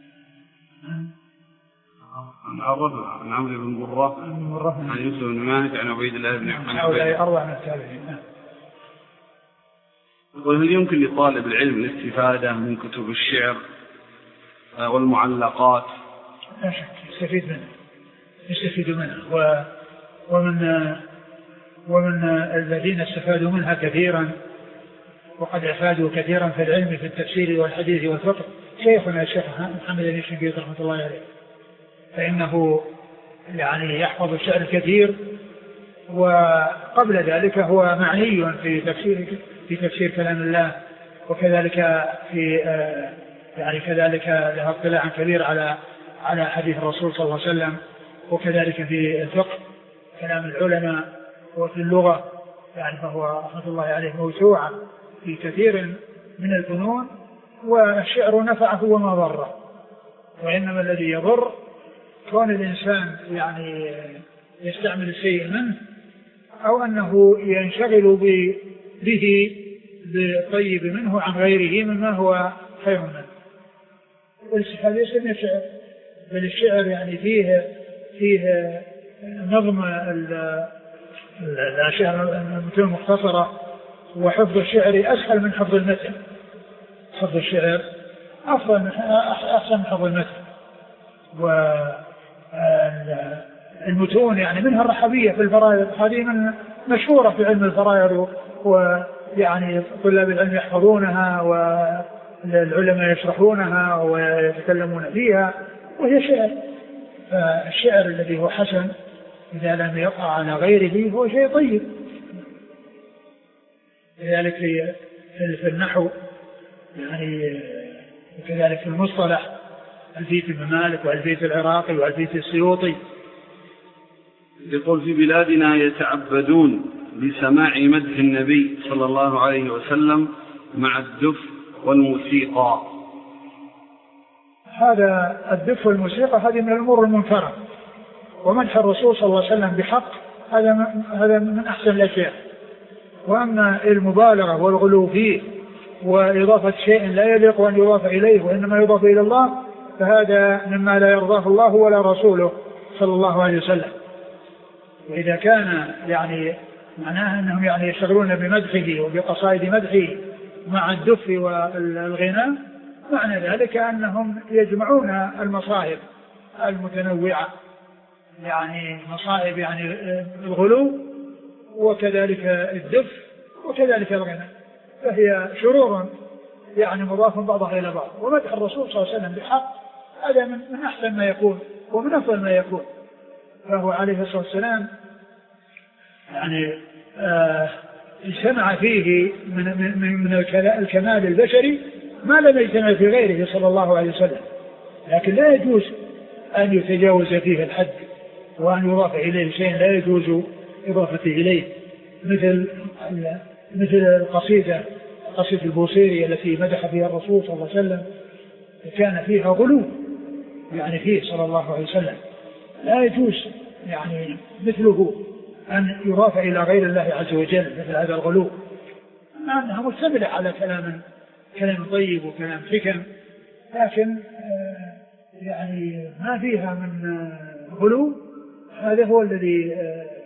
Speaker 1: عن عمرو عن عمرو بن مرة عن يوسف بن ماهك عن عبيد الله بن عمير.
Speaker 2: هؤلاء أربعة من التابعين.
Speaker 1: وهل يمكن لطالب العلم الاستفادة من كتب الشعر والمعلقات؟
Speaker 2: لا شك يستفيد منه يستفيد منه و... ومن ومن الذين استفادوا منها كثيرا وقد افادوا كثيرا في العلم في التفسير والحديث والفقه شيخنا الشيخ محمد بن شنقيط رحمة الله عليه، فإنه يعني يحفظ الشعر الكثير، وقبل ذلك هو معني في تفسير في تفسير كلام الله، وكذلك في يعني كذلك له اطلاع كبير على على حديث الرسول صلى الله عليه وسلم، وكذلك في الفقه كلام العلماء، وفي اللغة يعني فهو رحمة الله عليه موسوعة في كثير من الفنون. والشعر نفعه وما ضره، وإنما الذي يضر كون الإنسان يعني يستعمل الشيء منه، أو أنه ينشغل به بالطيب منه عن غيره مما هو خير منه. والشعر ليس من الشعر، بل الشعر يعني فيه فيه نظم الأشياء المتون المختصرة، وحفظ الشعر أسهل من حفظ المتن. حفظ الشعر أفضل أحسن من حفظ المتن. والمتون يعني منها الرحبية في الفرائض، هذه من مشهورة في علم الفرائض، ويعني طلاب العلم يحفظونها والعلماء يشرحونها ويتكلمون فيها، وهي شعر. فالشعر الذي هو حسن إذا لم يقع على غيره هو شيء طيب. لذلك في النحو يعني، وكذلك في المصطلح ألفية ابن مالك وألفية العراقي وألفية السيوطي.
Speaker 1: يقول في بلادنا يتعبدون بسماع مدح النبي صلى الله عليه وسلم مع الدف والموسيقى.
Speaker 2: هذا الدف والموسيقى هذه من الأمور المنكرة، ومدح الرسول صلى الله عليه وسلم بحق هذا هذا من أحسن الأشياء. وأما المبالغة والغلو فيه وإضافة شيء لا يليق أن يضاف إليه وإنما يضاف إلى الله، فهذا مما لا يرضاه الله ولا رسوله صلى الله عليه وسلم. وإذا كان يعني معناه أنهم يعني يشتغلون بمدحه وبقصائد مدحه مع الدف والغناء، معنى ذلك أنهم يجمعون المصائب المتنوعة، يعني مصائب يعني الغلو وكذلك الدف وكذلك الغناء، فهي شرور يعني مضاف بعضها إلى بعض. ومدح الرسول صلى الله عليه وسلم بحق هذا من أحسن ما يكون ومن أفضل ما يكون. فهو عليه الصلاة والسلام يعني آه اجتمع فيه من, من, من الكمال البشري ما لم يجتمع في غيره صلى الله عليه وسلم، لكن لا يجوز أن يتجاوز فيه الحد وأن يضاف إليه شيء لا يجوز إضافته إليه، مثل مثل القصيدة قصيدة البوصيري التي مدح فيها الرسول صلى الله عليه وسلم، كان فيها غلو يعني فيه صلى الله عليه وسلم، لا يجوز يعني مثله أن يضاف إلى غير الله عز وجل مثل هذا الغلو، مع أنها مشتملة على كلام كلام طيب وكلام حكم، لكن يعني ما فيها من غلو. هذا هو الذي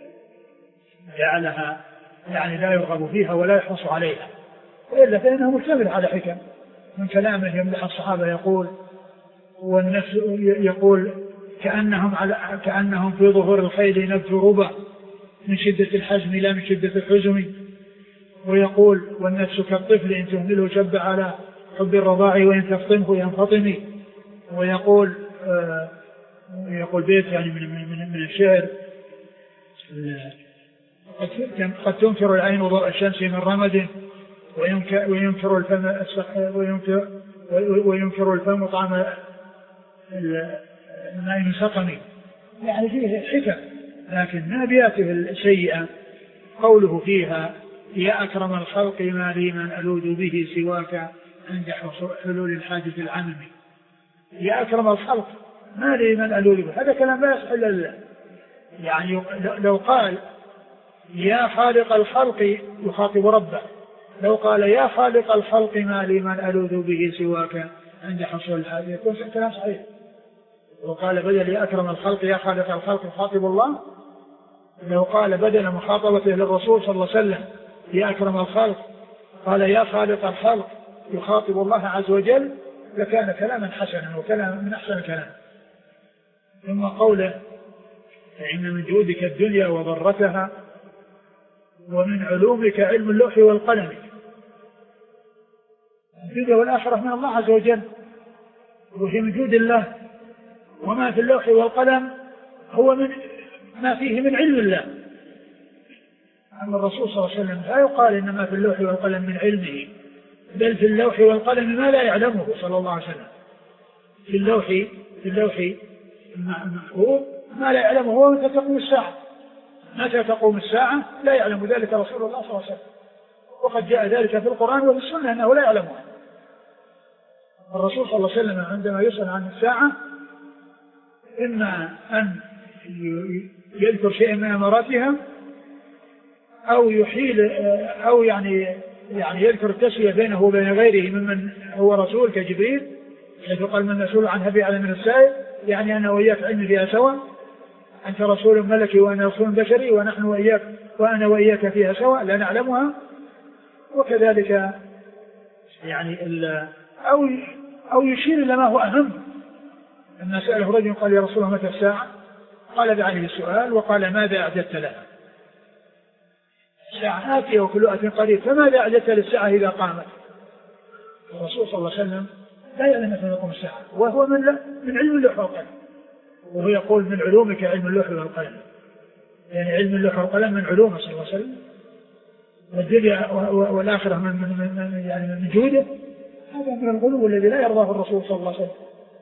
Speaker 2: جعلها يعني لا يرغب فيها ولا يحرص عليها، وإلا فإنها مشتملة على حكم. من كلامه يمدح الصحابة يقول والنفس يقول كأنهم على كأنهم في ظهور الخيل نبت ربا من شدة الحزم لا من شدة الحزم، ويقول والنفس كالطفل إن تهمله شب على حب الرضاع وإن تفطمه ينفطم. ويقول آه يقول بيت يعني من, من, من الشعر قد تنكر العين ضوء الشمس من رمد وينكر الفم وينكر, وينكر الفم طعم الماء من سقم، يعني فيه حكم، لكن ما بياته السيئة قوله فيها يا أكرم الخلق ما لي من ألوذ به سواك عند حلول الحادث العمم. يا أكرم الخلق ما لي من ألوذ به، هذا كلام لا يصح إلا لله. يعني لو قال يا خالق الخلق يخاطب ربه، لو قال يا خالق الخلق ما لي من ألوذ به سواك عند حصول الحادث يكون كلام صحيح. وقال بدل يا أكرم الخلق يا خالق الخلق يخاطب الله، لو قال بدل مخاطبته للرسول صلى الله عليه وسلم يا أكرم الخلق قال يا خالق الخلق يخاطب الله عز وجل لكان كلاما حسنا وكلام من أحسن الكلام. ثم قوله فإن من جودك الدنيا وضرتها ومن علومك علم اللوح والقلم. الدنيا والآخرة من الله عز وجل، وهي من جود الله، وما في اللوح والقلم هو من ما فيه من علم الله. أما الرسول صلى الله عليه وسلم لا يقال إنما في اللوح والقلم من علمه، بل في اللوح والقلم ما لا يعلمه صلى الله عليه وسلم. في اللوح في اللوح المحفوظ ما لا يعلمه هو متى تقوم الساعة، متى تقوم الساعة لا يعلم ذلك رسول الله صلى الله عليه وسلم، وقد جاء ذلك في القرآن وفي السنة أنه لا يعلمها. الرسول صلى الله عليه وسلم عندما يسأل عن الساعة إما أن يذكر شيئا من أماراتها أو يحيل أو يعني يعني يذكر التسوية بينه وبين غيره ممن هو رسول كجبريل، حيث قال من مسؤول عنها بأعلم من السائل، يعني أنا وإياك علمي فيها سواء، أنت رسول ملكي وأنا رسول بشري، ونحن وإياك وأنا وإياك فيها سواء لا نعلمها. وكذلك يعني أو أو يشير إلى ما هو أهم. لما سأله رجل قال يا رسول الله متى الساعة؟ قال دعني بالسؤال، وقال ماذا أعددت لها؟ الساعة آتية وكل آت قريب، فماذا أعددت للساعة إذا قامت؟ الرسول صلى الله عليه وسلم لا يعلم متى تقوم الساعة، وهو من من علم اللوح والقلم، وهو يقول من علومك علم اللوح والقلم، يعني علم اللوح والقلم من علومه صلى الله عليه وسلم، والدنيا والآخرة من من من يعني من جوده. هذا من الغلو الذي لا يرضاه الرسول صلى الله عليه وسلم.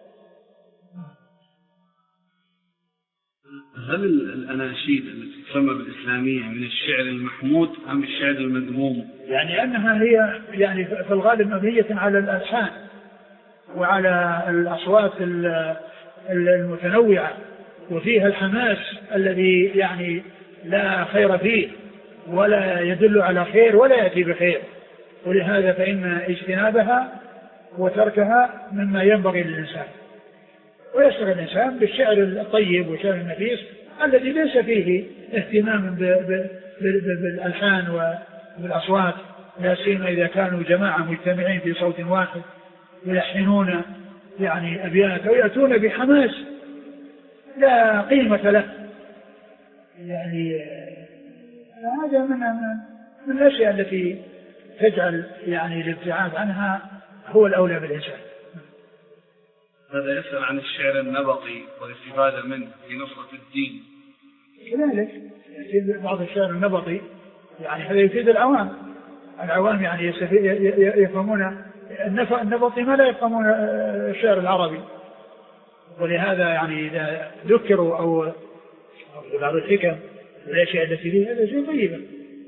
Speaker 1: هل الأناشيد التي تسمى بالإسلامية من الشعر المحمود أم الشعر المذموم؟
Speaker 2: يعني أنها هي يعني في الغالب مبنية على الألحان وعلى الأصوات المتنوعة، وفيها الحماس الذي يعني لا خير فيه ولا يدل على خير ولا يأتي بخير، ولهذا فإن اجتنابها وتركها مما ينبغي للإنسان، ويشتغل الإنسان بالشعر الطيب والشعر النفيس الذي ليس فيه اهتمام بالألحان وبالأصوات، لا سيما إذا كانوا جماعة مجتمعين في صوت واحد يلحنون يعني أبيات ويأتون بحماس لا قيمة له. يعني هذا من من الأشياء التي تجعل يعني الابتعاد عنها هو الأولى بالإنسان.
Speaker 1: هذا يسأل عن الشعر النبطي والاستفادة منه في نصرة الدين.
Speaker 2: كذلك يفيد بعض الشعر النبطي، يعني هذا يفيد العوام، العوام يعني يفهمون النبطي ما لا يفهمون الشعر العربي، ولهذا يعني إذا ذكروا أو بعض الحكم والأشياء التي فيه هذا شيء طيبا.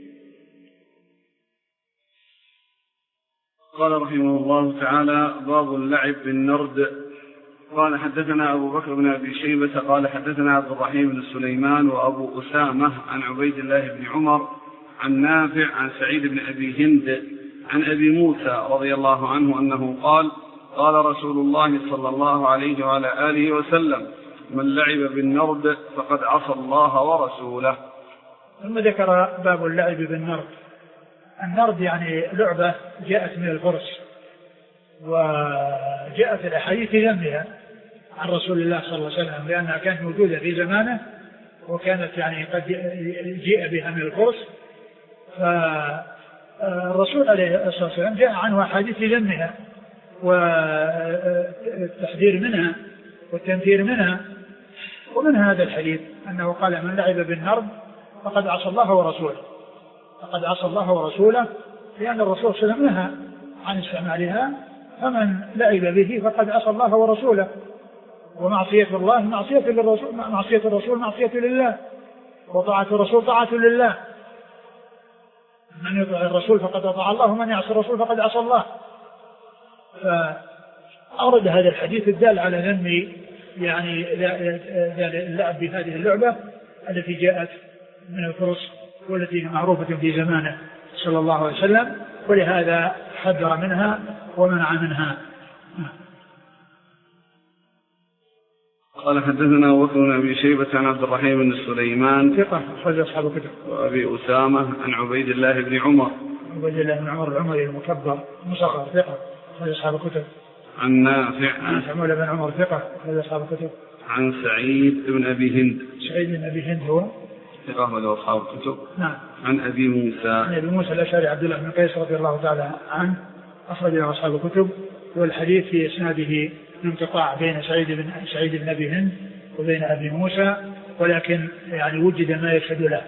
Speaker 1: قال رحمه الله تعالى: باب اللعب بالنرد. قال حدثنا أبو بكر بن أبي شيبة قال حدثنا عبد الرحيم بن سليمان وأبو أسامة عن عبيد الله بن عمر عن نافع عن سعيد بن أبي هند عن أبي موسى رضي الله عنه أنه قال: قال رسول الله صلى الله عليه وعلى آله وسلم: من لعب بالنرد فقد عصى الله ورسوله.
Speaker 2: ثم ذكر باب اللعب بالنرد. النرد يعني لعبة جاءت من الفرس، وجاءت الأحاديث في ذمها عن رسول الله صلى الله عليه وسلم، لأنها كانت موجودة في زمانه وكانت يعني قد جاء بها من الفرس، فالرسول عليه الصلاة والسلام جاء عنه أحاديث في ذمها والتحذير منها والتنفير منها. ومن هذا الحديث أنه قال: من لعب بالنرد فقد عصى الله ورسوله، فقد عصى الله ورسوله، لأن الرسول صلى الله عليه وسلم نهى عن استعمالها، فمن لعب به فقد عصى الله ورسوله، ومعصية الله معصية للرسول، معصية الرسول معصية لله، وطاعة الرسول طاعة لله. من يطع الرسول فقد أطاع الله، ومن يعصي الرسول فقد عصى الله. فأورد هذا الحديث الدال على ذم يعني اللعب بهذه اللعبة التي جاءت من الفرس والتي معروفة في زمانه صلى الله عليه وسلم، ولهذا حذر منها ومنع منها.
Speaker 1: قال حدثنا أبو بكر بن أبي شيبة عن عبد الرحيم بن سليمان
Speaker 2: ثقة أخرج أصحاب الكتب،
Speaker 1: وأبي أسامة عن عبيد الله بن عمر
Speaker 2: عبيد الله بن عمر العمري المكبر مصغر ثقة أخرج أصحاب الكتب،
Speaker 1: عن نافع
Speaker 2: عن سعيد بن عمر ثقة أخرج أصحاب الكتب،
Speaker 1: عن سعيد بن أبي هند
Speaker 2: سعيد بن أبي هند هو
Speaker 1: ثقة أخرج أصحاب الكتب.
Speaker 2: نعم.
Speaker 1: عن أبي موسى
Speaker 2: عن أبي موسى الأشعري عبد الله بن قيس رضي الله تعالى عنه أخرج أصحاب الكتب، والحديث في إسناده انقطاع بين سعيد بن سعيد بن أبي هند وبين أبي موسى، ولكن يعني وجد ما يشهد له.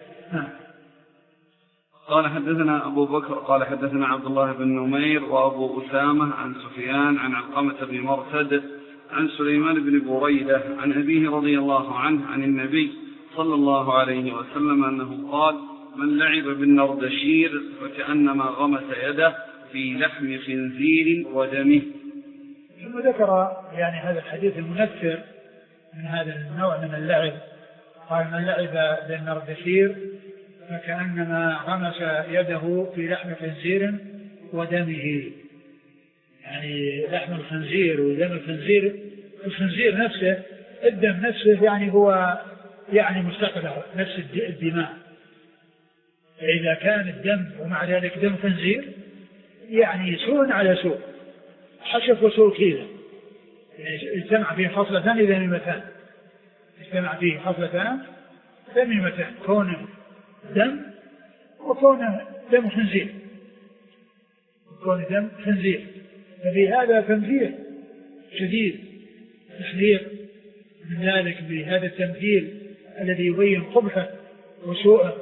Speaker 1: قال حدثنا أبو بكر قال حدثنا عبد الله بن نمير وأبو أسامة عن سفيان عن علقمة بن مرثد عن سليمان بن بريدة عن أبيه رضي الله عنه عن النبي صلى الله عليه وسلم أنه قال: من لعب بالنردشير فكأنما غمس يده في لحم خنزير ودمه.
Speaker 2: ثم ذكر يعني هذا الحديث المنفر من هذا النوع من اللعب، قال: من لعب بالنردشير فكأنما غمس يده في لحم خنزير ودمه. يعني لحم الخنزير ودم الخنزير، الخنزير نفسه الدم نفسه يعني هو يعني مستقبل نفس الدماء، فإذا كان الدم ومع ذلك دم خنزير يعني سوء على سوء، حشف وسوء كيلة، يعني اجتمع فيه خصلتان ذميمتان، اجتمع فيه خصلتان ذميمتان، كونه دم وكونه دم خنزير، كونه دم خنزير. ففي هذا تمثيل شديد، تحذير من ذلك بهذا التمثيل الذي يبين قبحه وسوءه.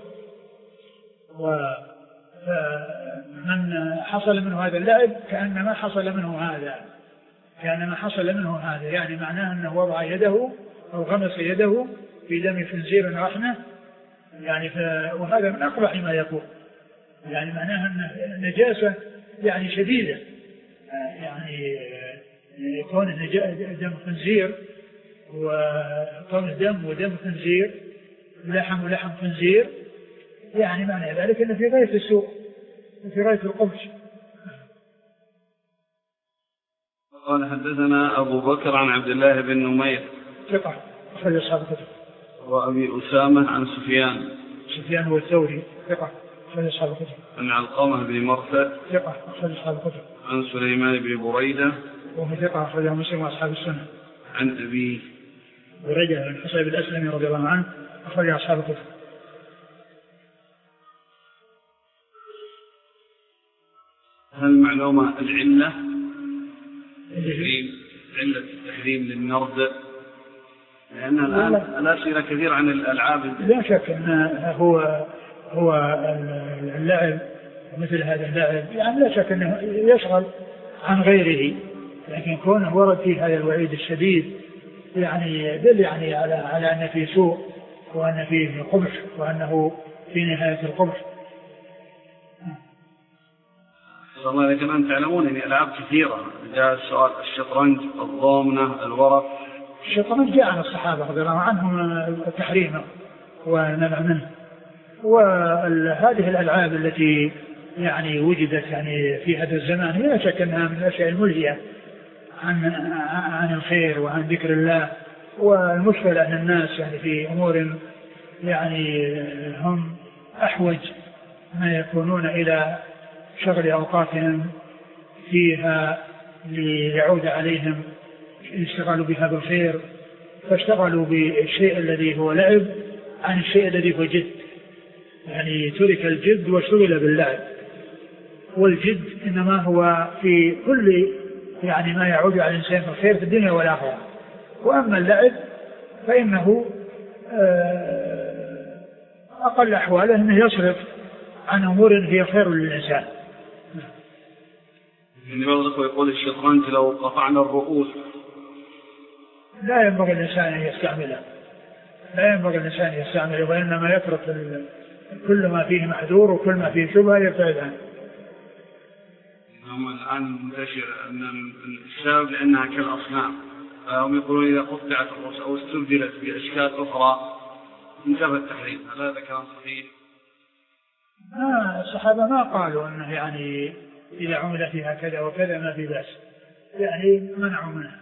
Speaker 2: ومن حصل منه هذا اللعب كأنما حصل منه هذا كأنما حصل منه هذا يعني معناه أنه وضع يده أو غمس يده في دم خنزير رحمه، يعني ف... وهذا من أقبح ما يكون، يعني معناه أن النجاسة يعني شديدة، يعني يكون دم خنزير وكون دم ودم خنزير ولحم ولحم خنزير، يعني معنى ذلك أنه في غاية السوء وفي غاية القبح.
Speaker 1: قال حدثنا أبو بكر عن عبد الله بن نمير
Speaker 2: ثقة أخرج أصحاب الكتب،
Speaker 1: وأبي أسامة عن سفيان
Speaker 2: سفيان هو الثوري ثقة أخرج أصحاب الكتب،
Speaker 1: عن علقمة بن مرثد
Speaker 2: ثقة أخرج أصحاب الكتب،
Speaker 1: عن سليمان بن بريدة
Speaker 2: وهو ثقة أخرجه مسلم وأصحاب السنة،
Speaker 1: عن أبي
Speaker 2: بريدة بن حصيب الأسلمي رضي الله عنه أخرج أصحاب الكتب.
Speaker 1: هل معلومة العلة تحريم علة التحريم للنرد؟ لأن الآن الأسئلة كثير عن الألعاب.
Speaker 2: لا شك أن هو هو اللعب مثل هذا اللعب يعني لا شك أنه يشغل عن غيره، لكن كونه ورد فيه هذا الوعيد الشديد يعني يدل يعني على على أن فيه سوء وأن فيه قبح وأنه في نهاية القبح.
Speaker 1: والله لكن أن تعلمون أن ألعاب كثيرة، جاء السؤال الشطرنج، الضامنة، الورق.
Speaker 2: الشطرنج جاء عن الصحابة رضي الله عنهم تحريمه ونمع منه، وهذه الألعاب التي يعني وجدت يعني في هذا الزمان لا شك أنها من الأشياء الملهية عن عن الخير وعن ذكر الله، والمشكلة أن الناس يعني في أمور يعني هم أحوج ما يكونون إلى شغل أوقاتهم فيها ليعود عليهم يشتغلوا بها بالخير، فاشتغلوا بالشيء الذي هو لعب عن الشيء الذي هو جد، يعني ترك الجد وشغل باللعب، والجد إنما هو في كل يعني ما يعود على الإنسان بالخير في الدنيا والآخرة، وأما اللعب فإنه أقل أحواله أنه يصرف عن أمور هي خير للإنسان.
Speaker 1: يعني بعض يقول الشطرنج لو قطعنا الرؤوس.
Speaker 2: لا ينبغي الإنسان أن يستعمله، لا ينبغي الإنسان أن يستعمله، وإنما يترك كل ما فيه محذور وكل ما فيه شبهة يبتعد عنه.
Speaker 1: الآن منتشر أن السبب لأنها كالأصنام، هم يقولون إذا قطعت الرؤوس أو استبدلت بأشكال أخرى انتهى التحريم، هل هذا كلام صحيح؟
Speaker 2: ما الصحابة ما قالوا أنه يعني إذا عمل فيها كذا وكذا ما في بأس، يعني منعوا منها.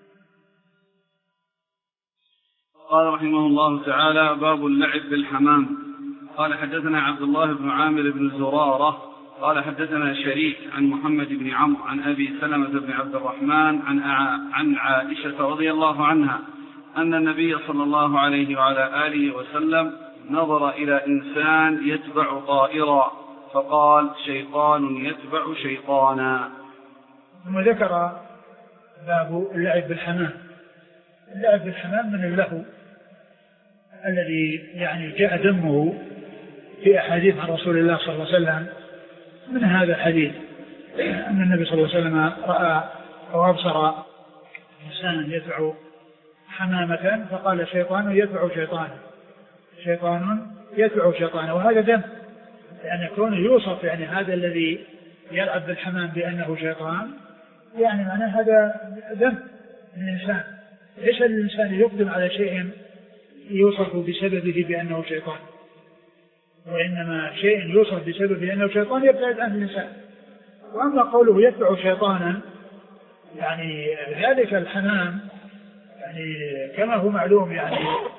Speaker 1: قال رحمه الله تعالى: باب اللعب بالحمام. قال حدثنا عبد الله بن عامر بن زرارة قال حدثنا شريك عن محمد بن عمرو عن أبي سلمة بن عبد الرحمن عن عن عائشة رضي الله عنها أن النبي صلى الله عليه وعلى آله وسلم نظر إلى إنسان يتبع طائرا فقال: شيطان يتبع شيطانا.
Speaker 2: ثم ذكر باب اللعب بالحمام. اللعب بالحمام من اللهو الذي يعني جاء ذمه في أحاديث عن رسول الله صلى الله عليه وسلم. من هذا الحديث أن النبي صلى الله عليه وسلم رأى أو أبصر إنسانا يدفع حمامة فقال شيطان يدفع شيطانا شيطان يدفع شيطانا، وهذا ذم، لأن كونه يوصف يعني هذا الذي يلعب بالحمام بأنه شيطان، يعني معناه هذا ذم من الإنسان. ليس الإنسان يقدم على شيء يوصف بسببه بأنه شيطان، وإنما شيء يوصف بسببه أنه شيطان يبتعد عنه الإنسان. وأما قوله يدفع شيطانا يعني ذلك الحمام يعني كما هو معلوم يعني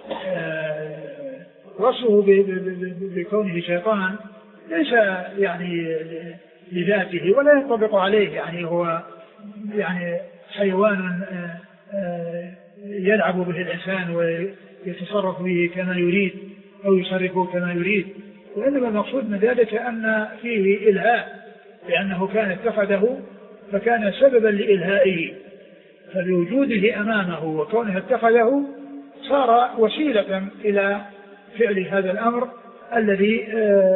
Speaker 2: وصفه بكونه شيطان ليس يعني لذاته ولا ينطبق عليه، يعني هو يعني حيوان يلعب به الإنسان ويتصرف به كما يريد أو يصرفه كما يريد، وإنما المقصود من ذلك أن فيه إلهاء، لأنه كان اتخذه فكان سببا لإلهائه، فبوجوده أمامه وكونه اتخذه صار وسيلة إلى فعل هذا الأمر الذي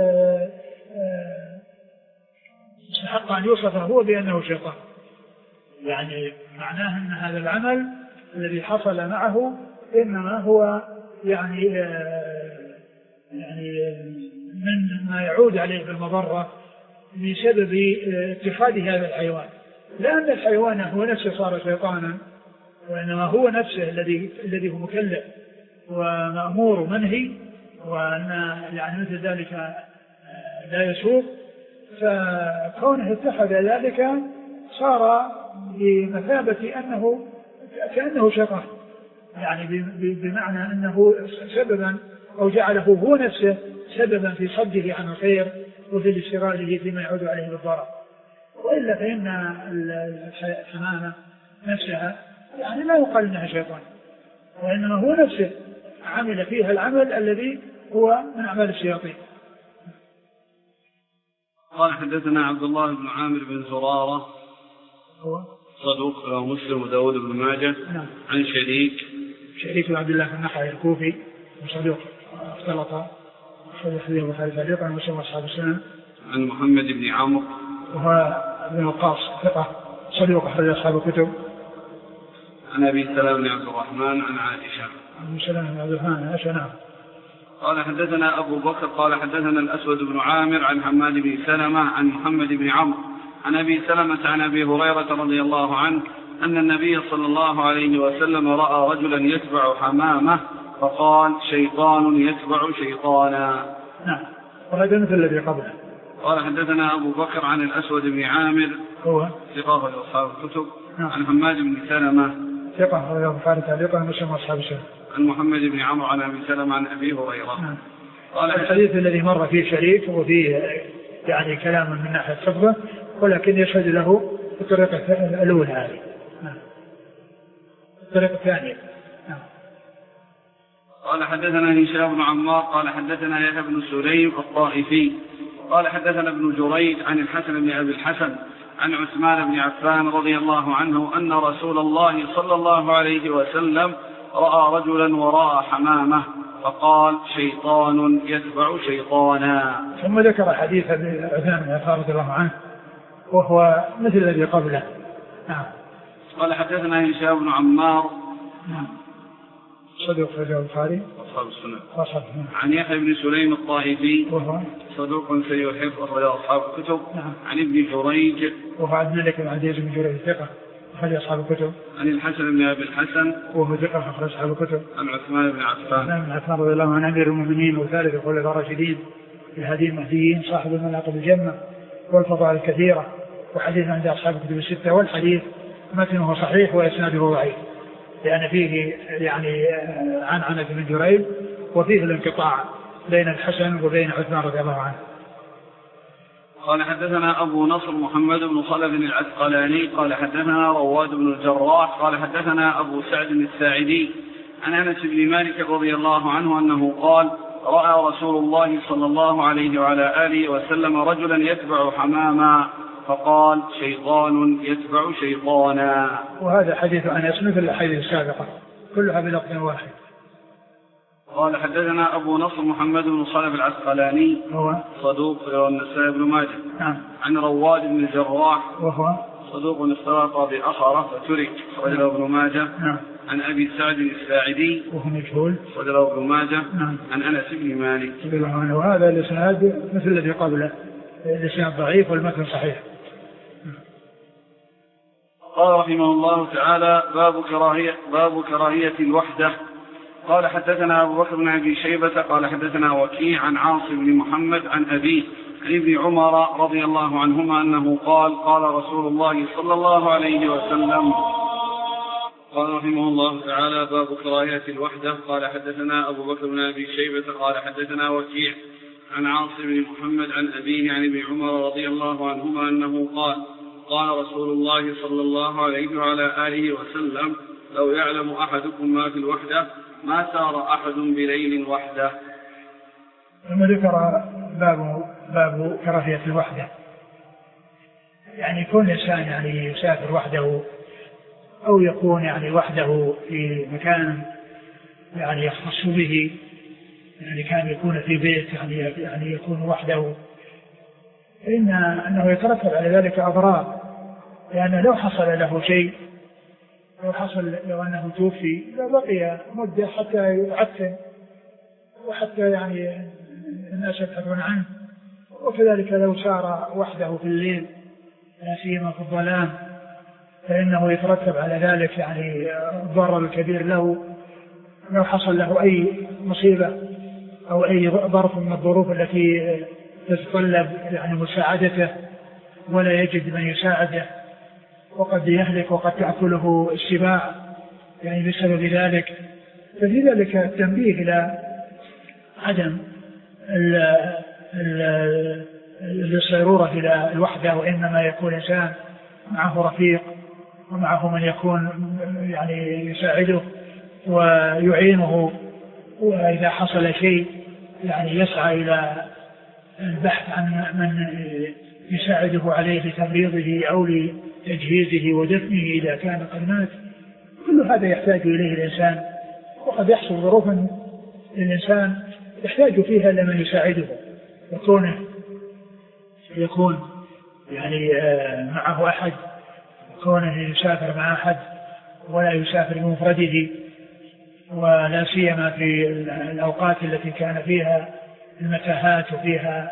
Speaker 2: استحق أن يوصف هو بأنه شيطان. يعني معناه أن هذا العمل الذي حصل معه إنما هو يعني يعني من ما يعود عليه بالمضرة بسبب اتخاذ هذا الحيوان، لأن الحيوان هو نفسه صار شيطانا، وإنما هو نفسه الذي الذي هو مكلف ومأمور ومنهي، وأن يعني مثل ذلك لا يسوق، فكونه اتخذ ذلك صار بمثابة أنه كأنه شيطان، يعني بمعنى أنه سببا أو جعله هو نفسه سببا في صده عن الخير وفي الاستغلاله فيما يعود عليه بالضرر. وإلا فإن الحمامة نفسها يعني لا يقال إنها شيطان، وإنما هو نفسه عمل فيها العمل الذي هو من أعمال الشياطين.
Speaker 1: قال حدثنا عبد الله بن عامر بن زرارة
Speaker 2: هو
Speaker 1: صدوق رواه مسلم وداود بن ماجه.
Speaker 2: نعم.
Speaker 1: عن شريك
Speaker 2: شريك بن عبد الله بن نخعي الكوفي صدوق اختلط حديث البخاري تعليقا عن مسلم واصحاب السنن.
Speaker 1: عن محمد بن عمرو
Speaker 2: وهو ابن وقاص ثقة صدوق أخرج أصحاب الكتب.
Speaker 1: عن أبي سلام بن عبد الرحمن عن عائشة.
Speaker 2: أبي سلام بن عبد الرحمن عن عائشة. نعم.
Speaker 1: قال حدثنا أبو بكر قال حدثنا الأسود بن عامر عن حماد بن سلمة عن محمد بن عمرو عن أبي سلمة عن أبي هريرة رضي الله عنه أن النبي صلى الله عليه وسلم رأى رجلا يتبع حمامة فقال شيطان يتبع شيطانا.
Speaker 2: نعم. وهذا مثل الذي قبله.
Speaker 1: قال حدثنا أبو بكر عن الأسود بن عامر
Speaker 2: هو
Speaker 1: ثقة أصحاب الكتب.
Speaker 2: نعم.
Speaker 1: عن حماد بن سلمة
Speaker 2: ثقة رواه البخاري تعليقا مسلم واصحاب السنن.
Speaker 1: عن محمد بن عمرو عن أبي سلمة عن أبي هريرة.
Speaker 2: نعم.
Speaker 1: قال
Speaker 2: الحديث الذي مر فيه شريك وفيه يعني كلام من ناحية حفظه، ولكن يشهد له الطريقة الأولى هذه. نعم. الطريقة الثانية. نعم.
Speaker 1: قال حدثنا هشام بن عمار قال حدثنا يحيى بن سليم الطائفي قال حدثنا ابن جريج عن الحسن بن أبي الحسن عن عثمان بن عفان رضي الله عنه أن رسول الله صلى الله عليه وسلم رأى رجلا وراء حمامة فقال شيطان يتبع شيطانا.
Speaker 2: ثم ذكر حديث عثمان بن عفان رضي الله عنه وهو مثل الذي قبله. نعم.
Speaker 1: قال حدثنا هشام بن عمار.
Speaker 2: نعم. صدوق رجال البخاري
Speaker 1: أصحاب السنن.
Speaker 2: عن
Speaker 1: يحيى بن سليم الطائفي
Speaker 2: وهو
Speaker 1: صدوق سيء الحفظ أخرج أصحاب الكتب.
Speaker 2: نعم.
Speaker 1: عن ابن جريج
Speaker 2: وهو عبد الملك بن عزيز بن جريج ثقة أخرج أصحاب الكتب.
Speaker 1: عن الحسن بن أبي الحسن
Speaker 2: وهو ثقة أخرج أصحاب الكتب.
Speaker 1: عن عثمان بن عفان.
Speaker 2: عثمان بن عفان رضي الله عنه أمير المؤمنين وثالث الخلفاء الراشدين الهادي المهديين صاحب المناقب الجنة والفضائل الكثيرة، وحديث عند أصحاب الكتب الستة، والحديث متنه صحيح وإسناده ضعيف لأن فيه يعني عن عنة بن جريج وفيه الانقطاع بين الحسن وبين عثمان رضي الله عنه.
Speaker 1: قال حدثنا أبو نصر محمد بن خلف العسقلاني قال حدثنا رواد بن الجراح قال حدثنا أبو سعد الساعدي عن أنس بن مالك رضي الله عنه أنه قال رأى رسول الله صلى الله عليه وعلى آله وسلم رجلا يتبع حماما فقال شيطان يتبع شيطانا.
Speaker 2: وهذا حديث أنس مثل الحديث السابقة كلها بلفظ واحد.
Speaker 1: قال حدثنا أبو نصر محمد بن صالح العسقلاني
Speaker 2: هو
Speaker 1: صدوق والنسائي بن ماجه.
Speaker 2: نعم.
Speaker 1: عن رواد بن الجراح
Speaker 2: وهو
Speaker 1: صدوق اختلط بأخرة فترك أخرجه ابن ماجه.
Speaker 2: نعم.
Speaker 1: عن أبي سعد الساعدي
Speaker 2: وهو مجهول
Speaker 1: أخرجه ابن ماجه.
Speaker 2: نعم.
Speaker 1: عن أنس بن مالك.
Speaker 2: وهذا الإسناد مثل الذي قبله، الإسناد ضعيف والمتن صحيح.
Speaker 1: قال رحمه الله تعالى باب كراهية, باب كراهية الوحدة. قال حدثنا أبو بكر بن أبي شيبة قال حدثنا وكيع عن عاصم بن محمد عن أبيه عن ابن عمر رضي الله عنهما أنه قال قال رسول الله صلى الله عليه وسلم. قال رحمه الله تعالى باب كراهية الوحدة. قال حدثنا أبو بكر بن أبي شيبة قال حدثنا وكيع عن عاصم بن محمد عن أبيه عن ابن عمر رضي الله عنهما أنه قال قال رسول الله صلى الله عليه وعلى آله وسلم لو يعلم أحدكم ما في الوحدة ما سار أحد بليل وحده.
Speaker 2: ثم ذكر باب باب كراهية الوحدة، يعني يكون الإنسان يعني يسافر وحده أو يكون يعني وحده في مكان يعني يختص به، يعني كان يكون في بيت يعني يعني يكون وحده، فإن أنه يترتب على ذلك أضرار، لأن لو حصل له شيء، لو حصل لو أنه توفي لبقي مدة حتى يعفن وحتى يعني الناس يبحثون عنه، وكذلك لو سار وحده في الليل لا سيما في الظلام فإنه يترتب على ذلك يعني الضرر الكبير له. لو حصل له أي مصيبة أو أي ظرف من الظروف التي تتطلب يعني مساعدته ولا يجد من يساعده، وقد يهلك وقد تأكله السباع يعني بسبب ذلك. ففي ذلك التنبيه إلى عدم الصيرورة إلى الوحدة، وإنما يكون إنسان معه رفيق ومعه من يكون يعني يساعده ويعينه، وإذا حصل شيء يعني يسعى إلى البحث عن من يساعده عليه لتمريضه أو لتجهيزه ودفنه إذا كان قد مات. كل هذا يحتاج إليه الإنسان، وقد يحصل ظروف للإنسان يحتاج فيها لمن يساعده، يكون يكون يعني معه أحد، كونه يسافر مع أحد ولا يسافر بمفرده، ولا سيما في الأوقات التي كان فيها المتاهات وفيها.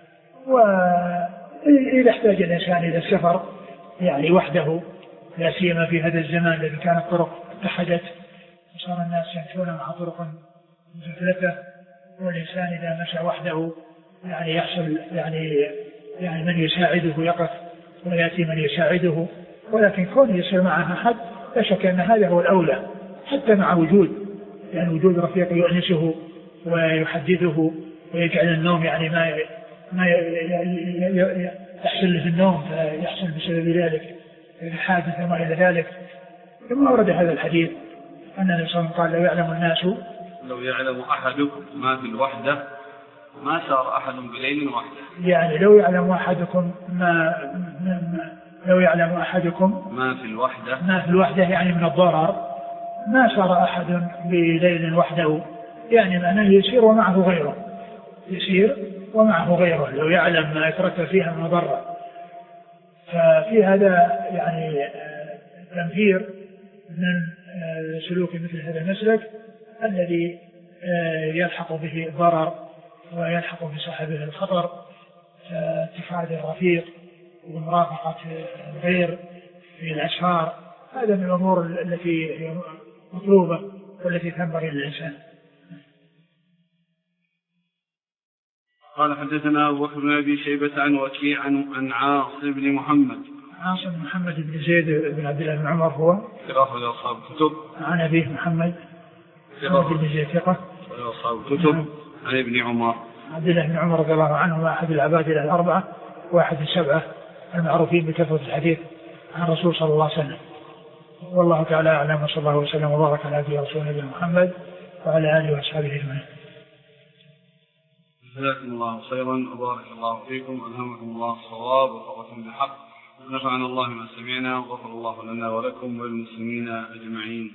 Speaker 2: وإذا احتاج الإنسان إلى السفر يعني وحده، لا سيما في هذا الزمان الذي كانت الطرق اتحدت وصار الناس يمشون مع طرق مزدلفة، والإنسان إذا مشى وحده يعني يحصل يعني يعني من يساعده يقف ويأتي من يساعده، ولكن كون يصير معه أحد لا شك أن هذا هو الأولى، حتى مع وجود يعني وجود رفيق يؤنسه ويحدثه ويجعل النوم يعني ما ما يحصل له النوم فيحصل بسبب ذلك الحادث وما إلى ذلك. ثم ورد هذا الحديث أن النبي صلى الله عليه وسلم قال لو يعلم الناس
Speaker 1: لو يعلم أحدكم ما في الوحدة ما سار أحد بليل وحده،
Speaker 2: يعني لو يعلم أحدكم ما, ما لو يعلم أحدكم
Speaker 1: ما في الوحدة
Speaker 2: ما في الوحدة يعني من الضرر ما سار أحد بليل وحده، يعني معناه يسير ومعه غيره، يسير ومعه غيره لو يعلم ما يترتب فيها من ضرر. ففي هذا يعني تنفير من سلوك مثل هذا المسلك الذي يلحق به ضرر ويلحق بصاحبه الخطر، اتخاذ الرفيق ومرافقة الغير في الأسفار، هذا من الأمور التي مطلوبة والتي تنبغي للإنسان.
Speaker 1: قال حدثنا أبو بكر بن أبي شيبة عن وكيع عن عاصم بن محمد
Speaker 2: عاصم بن محمد بن زيد بن عبد الله بن عمر هو
Speaker 1: ثقة أصحاب الكتب.
Speaker 2: عن أبيه محمد بن زيد ثقة
Speaker 1: أصحاب الكتب. عن ابن عمر
Speaker 2: عبد الله بن عمر رضي الله عنه أحد العباد الأربعة واحد السبعة المعروفين بكثرة الحديث عن الرسول صلى الله عليه وسلم. والله تعالى أعلم، وصلى الله وسلم وبارك على عبده ورسوله محمد وعلى آله وأصحابه أجمعين.
Speaker 1: جزاكم الله خيرا وبارك الله فيكم ألهمكم الله الصواب ووفقكم بالحق ونفعنا الله ما سمعنا وغفر الله لنا ولكم وللمسلمين أجمعين.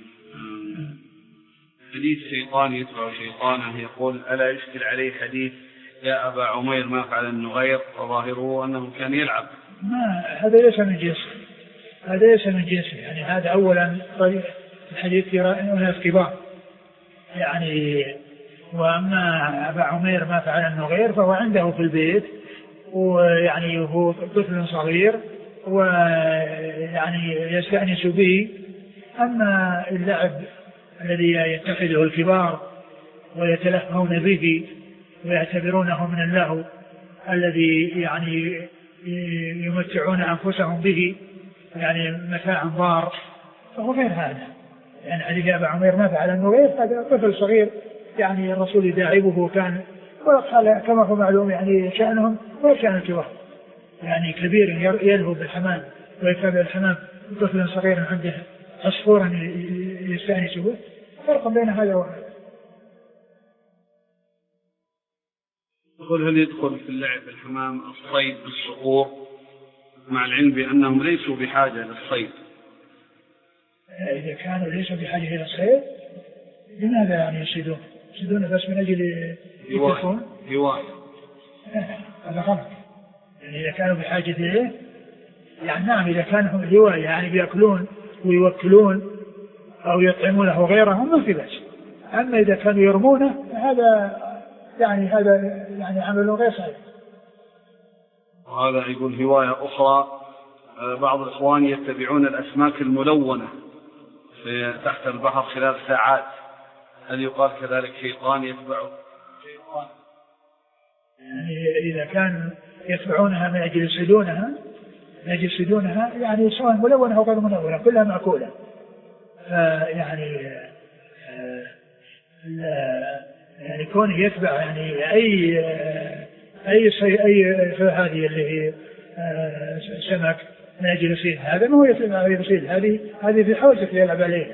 Speaker 1: حديث شيطان يتبع شيطانه يقول ألا يشكل عليه حديث يا أبا عمير ما فعل النغير وظاهره أنه كان يلعب؟
Speaker 2: ما هذا ليس من جنسه، هذا ليس من جنسه. يعني هذا أولا الحديث أناس كبار يعني. وأما أبا عمير ما فعل النغير فهو عنده في البيت ويعني هو طفل صغير ويعني يستأنس به. أما اللعب الذي يتخذه الكبار ويتلهون به ويعتبرونه من اللهو الذي يعني يمتعون أنفسهم به يعني متاع ضار فهو غير هذا. يعني حديث أبا عمير ما فعل النغير هذا طفل صغير يعني الرسول يداعبه كان وقال كما هو معلوم يعني شأنهم غير شأن الكبار. يعني كبير يلهو بالحمام ويتابع الحمام طفل صغير عنده عصفورا يستأنس به فرق بين هذا وهذا.
Speaker 1: يقول هل يدخل في اللعب بالحمام الصيد بالصقور مع العلم بأنهم ليسوا بحاجة للصيد؟
Speaker 2: إذا كانوا ليسوا بحاجة إلى الصيد لماذا يعني يصيدون؟ يصيدون بس من أجل يتفون؟
Speaker 1: هواية.
Speaker 2: هذا غلط. يعني إذا كانوا بحاجة إليه يعني نعم إذا كانوا هواية يعني بيأكلون ويوكلون أو يطعمونه غيرهم ما في بأس. أما إذا كانوا يرمونه هذا يعني هذا يعني عمل غير صحيح.
Speaker 1: وهذا يقول هواية أخرى بعض الإخوان يتبعون الأسماك الملونة في تحت البحر خلال ساعات هل يقال كذلك شيطان يتبعه؟ شيطان
Speaker 2: يعني إذا كانوا يتبعونها من أجل يصيدونها من أجل يصيدونها يعني سواء ملونة أو غير ملونة كلها مأكولة. يعني يعني كونه يتبع يعني أي أي شيء أي هذه اللي هي سمك من أجل يصيد هذا ما هو يتبع يصيد هذه هذه في حوزة يلعب عليها.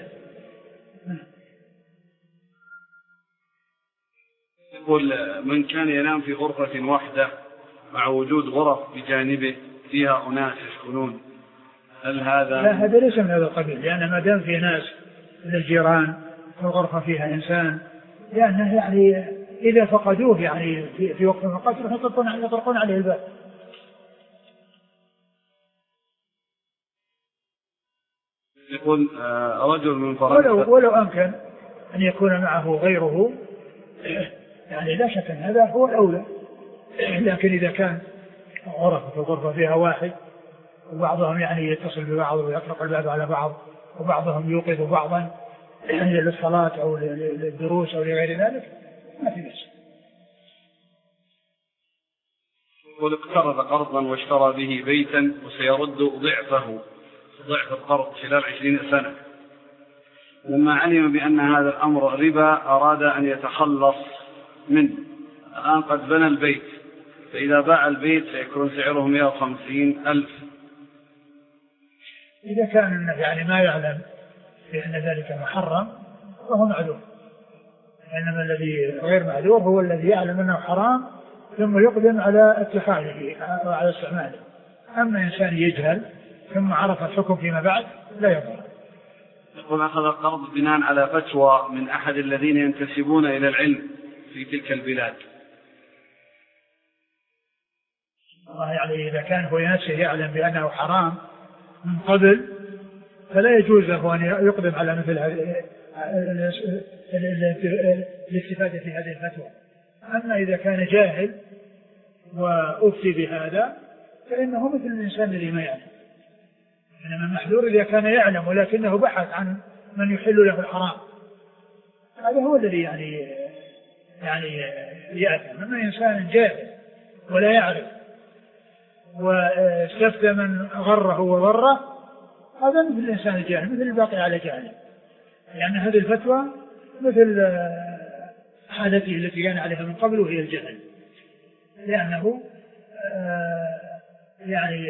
Speaker 1: يقول من كان ينام في غرفة واحدة مع وجود غرف بجانبه فيها أناس يسكنون هل هذا؟
Speaker 2: لا هذا ليس من هذا القبيل لأن ما دام في ناس من الجيران والغرفة فيها إنسان لأنه يعني إذا فقدوه يعني في, في وقت القتل يطرقون يطرقون عليه الباب.
Speaker 1: يقول رجل من فرنسا
Speaker 2: ولو, ولو أمكن أن يكون معه غيره يعني لا شك أن هذا هو الأولى. لكن إذا كان غرفة في الغرفة فيها واحد وبعضهم يعني يتصل ببعض ويطرق الباب على بعض وبعضهم يوقظ بعضا يعني للصلاة أو للدروس أو لغير ذلك ما في بس.
Speaker 1: يقول اقترض قرضا واشترى به بيتا وسيرد ضعفه ضعف القرض خلال عشرين سنة. لما علم بأن هذا الأمر ربا أراد أن يتخلص منه. الآن قد بنى البيت فإذا باع البيت سيكون سعره مئة وخمسين ألف.
Speaker 2: إذا كان يعني ما يعلم بأن ذلك محرم فهو معذور. إنما الذي غير معذور هو الذي يعلم أنه حرام ثم يقدم على اتخاذه وعلى استعماله. أما إنسان يجهل ثم عرف الحكم فيما بعد لا يضر.
Speaker 1: يقول أخذ القرض بناء على فتوى من أحد الذين ينتسبون إلى العلم في تلك البلاد.
Speaker 2: يعني إذا كان هو نفسه يعلم بأنه حرام من قبل فلا يجوز له أن يقدم على مثل الاستفادة في هذه الفتوى. أما إذا كان جاهل وأفتي بهذا فإنه مثل الإنسان الذي ما يعلم. إنما المحذور إذا كان يعلم ولكنه بحث عن من يحل له الحرام هذا هو الذي يعني يعني يأثم. أما إنسان جاهل ولا يعرف واستفتى من غره وضره هذا مثل الإنسان الجاهل مثل الباقي على جاهل. يعني هذه الفتوى مثل حالته التي كان عليها من قبل وهي الجهل لأنه يعني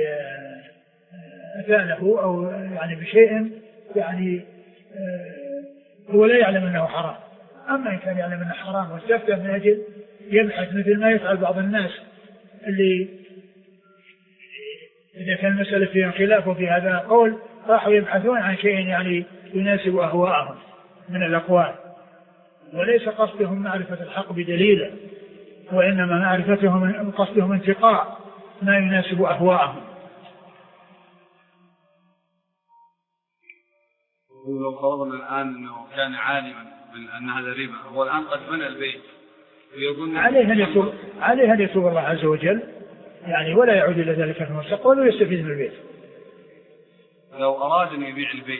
Speaker 2: أتاله أو يعني بشيء يعني هو لا يعلم أنه حرام. أما إن كان يعلم أنه حرام واستفتى من أجل يبحث مثل ما يفعل بعض الناس اللي إذا كان المسألة فيها خلاف وفي هذا قول راحوا يبحثون عن شيء يعني يناسب أهواءهم من الأقوال، وليس قصدهم معرفة الحق بدليله، وإنما معرفتهم قصدهم انتقاء ما يناسب أهواءهم.
Speaker 1: ولو فرضنا الآن أنه كان عالما أن هذا ربا، هو الآن قد بنى البيت ويقول
Speaker 2: عليه أن يتوب عليه أن يتوب الله عز وجل يعني، ولا يعود إلى ذلك في المستقبل ويستفيد من البيت.
Speaker 1: لو أراد أن يبيع البيت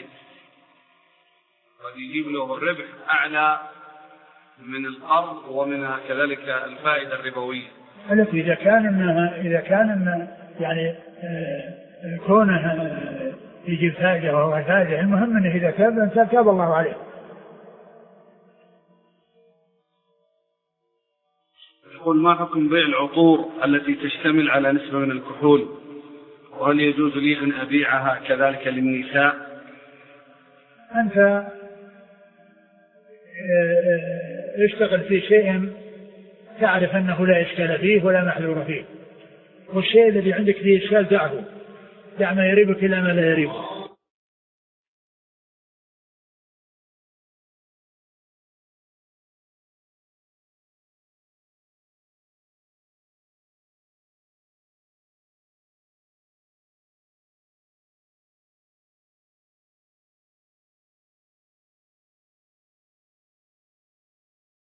Speaker 1: قد يجيب له الربح أعلى من القرض ومن كذلك الفائدة الربوية.
Speaker 2: التي إذا كان إذا كان يعني كونه يجيب فائدة وهو فائدة، المهم أنه إذا تاب تاب تاب الله عليه.
Speaker 1: يقول ما حكم بيع العطور التي تشتمل على نسبة من الكحول، وهل يجوز لي أن أبيعها كذلك للنساء؟
Speaker 2: أنت اشتغل في شيء تعرف أنه لا إشكال فيه ولا محذور فيه، والشيء الذي عندك فيه إشكال دعه، دع ما يريبك إلى ما لا يريبك.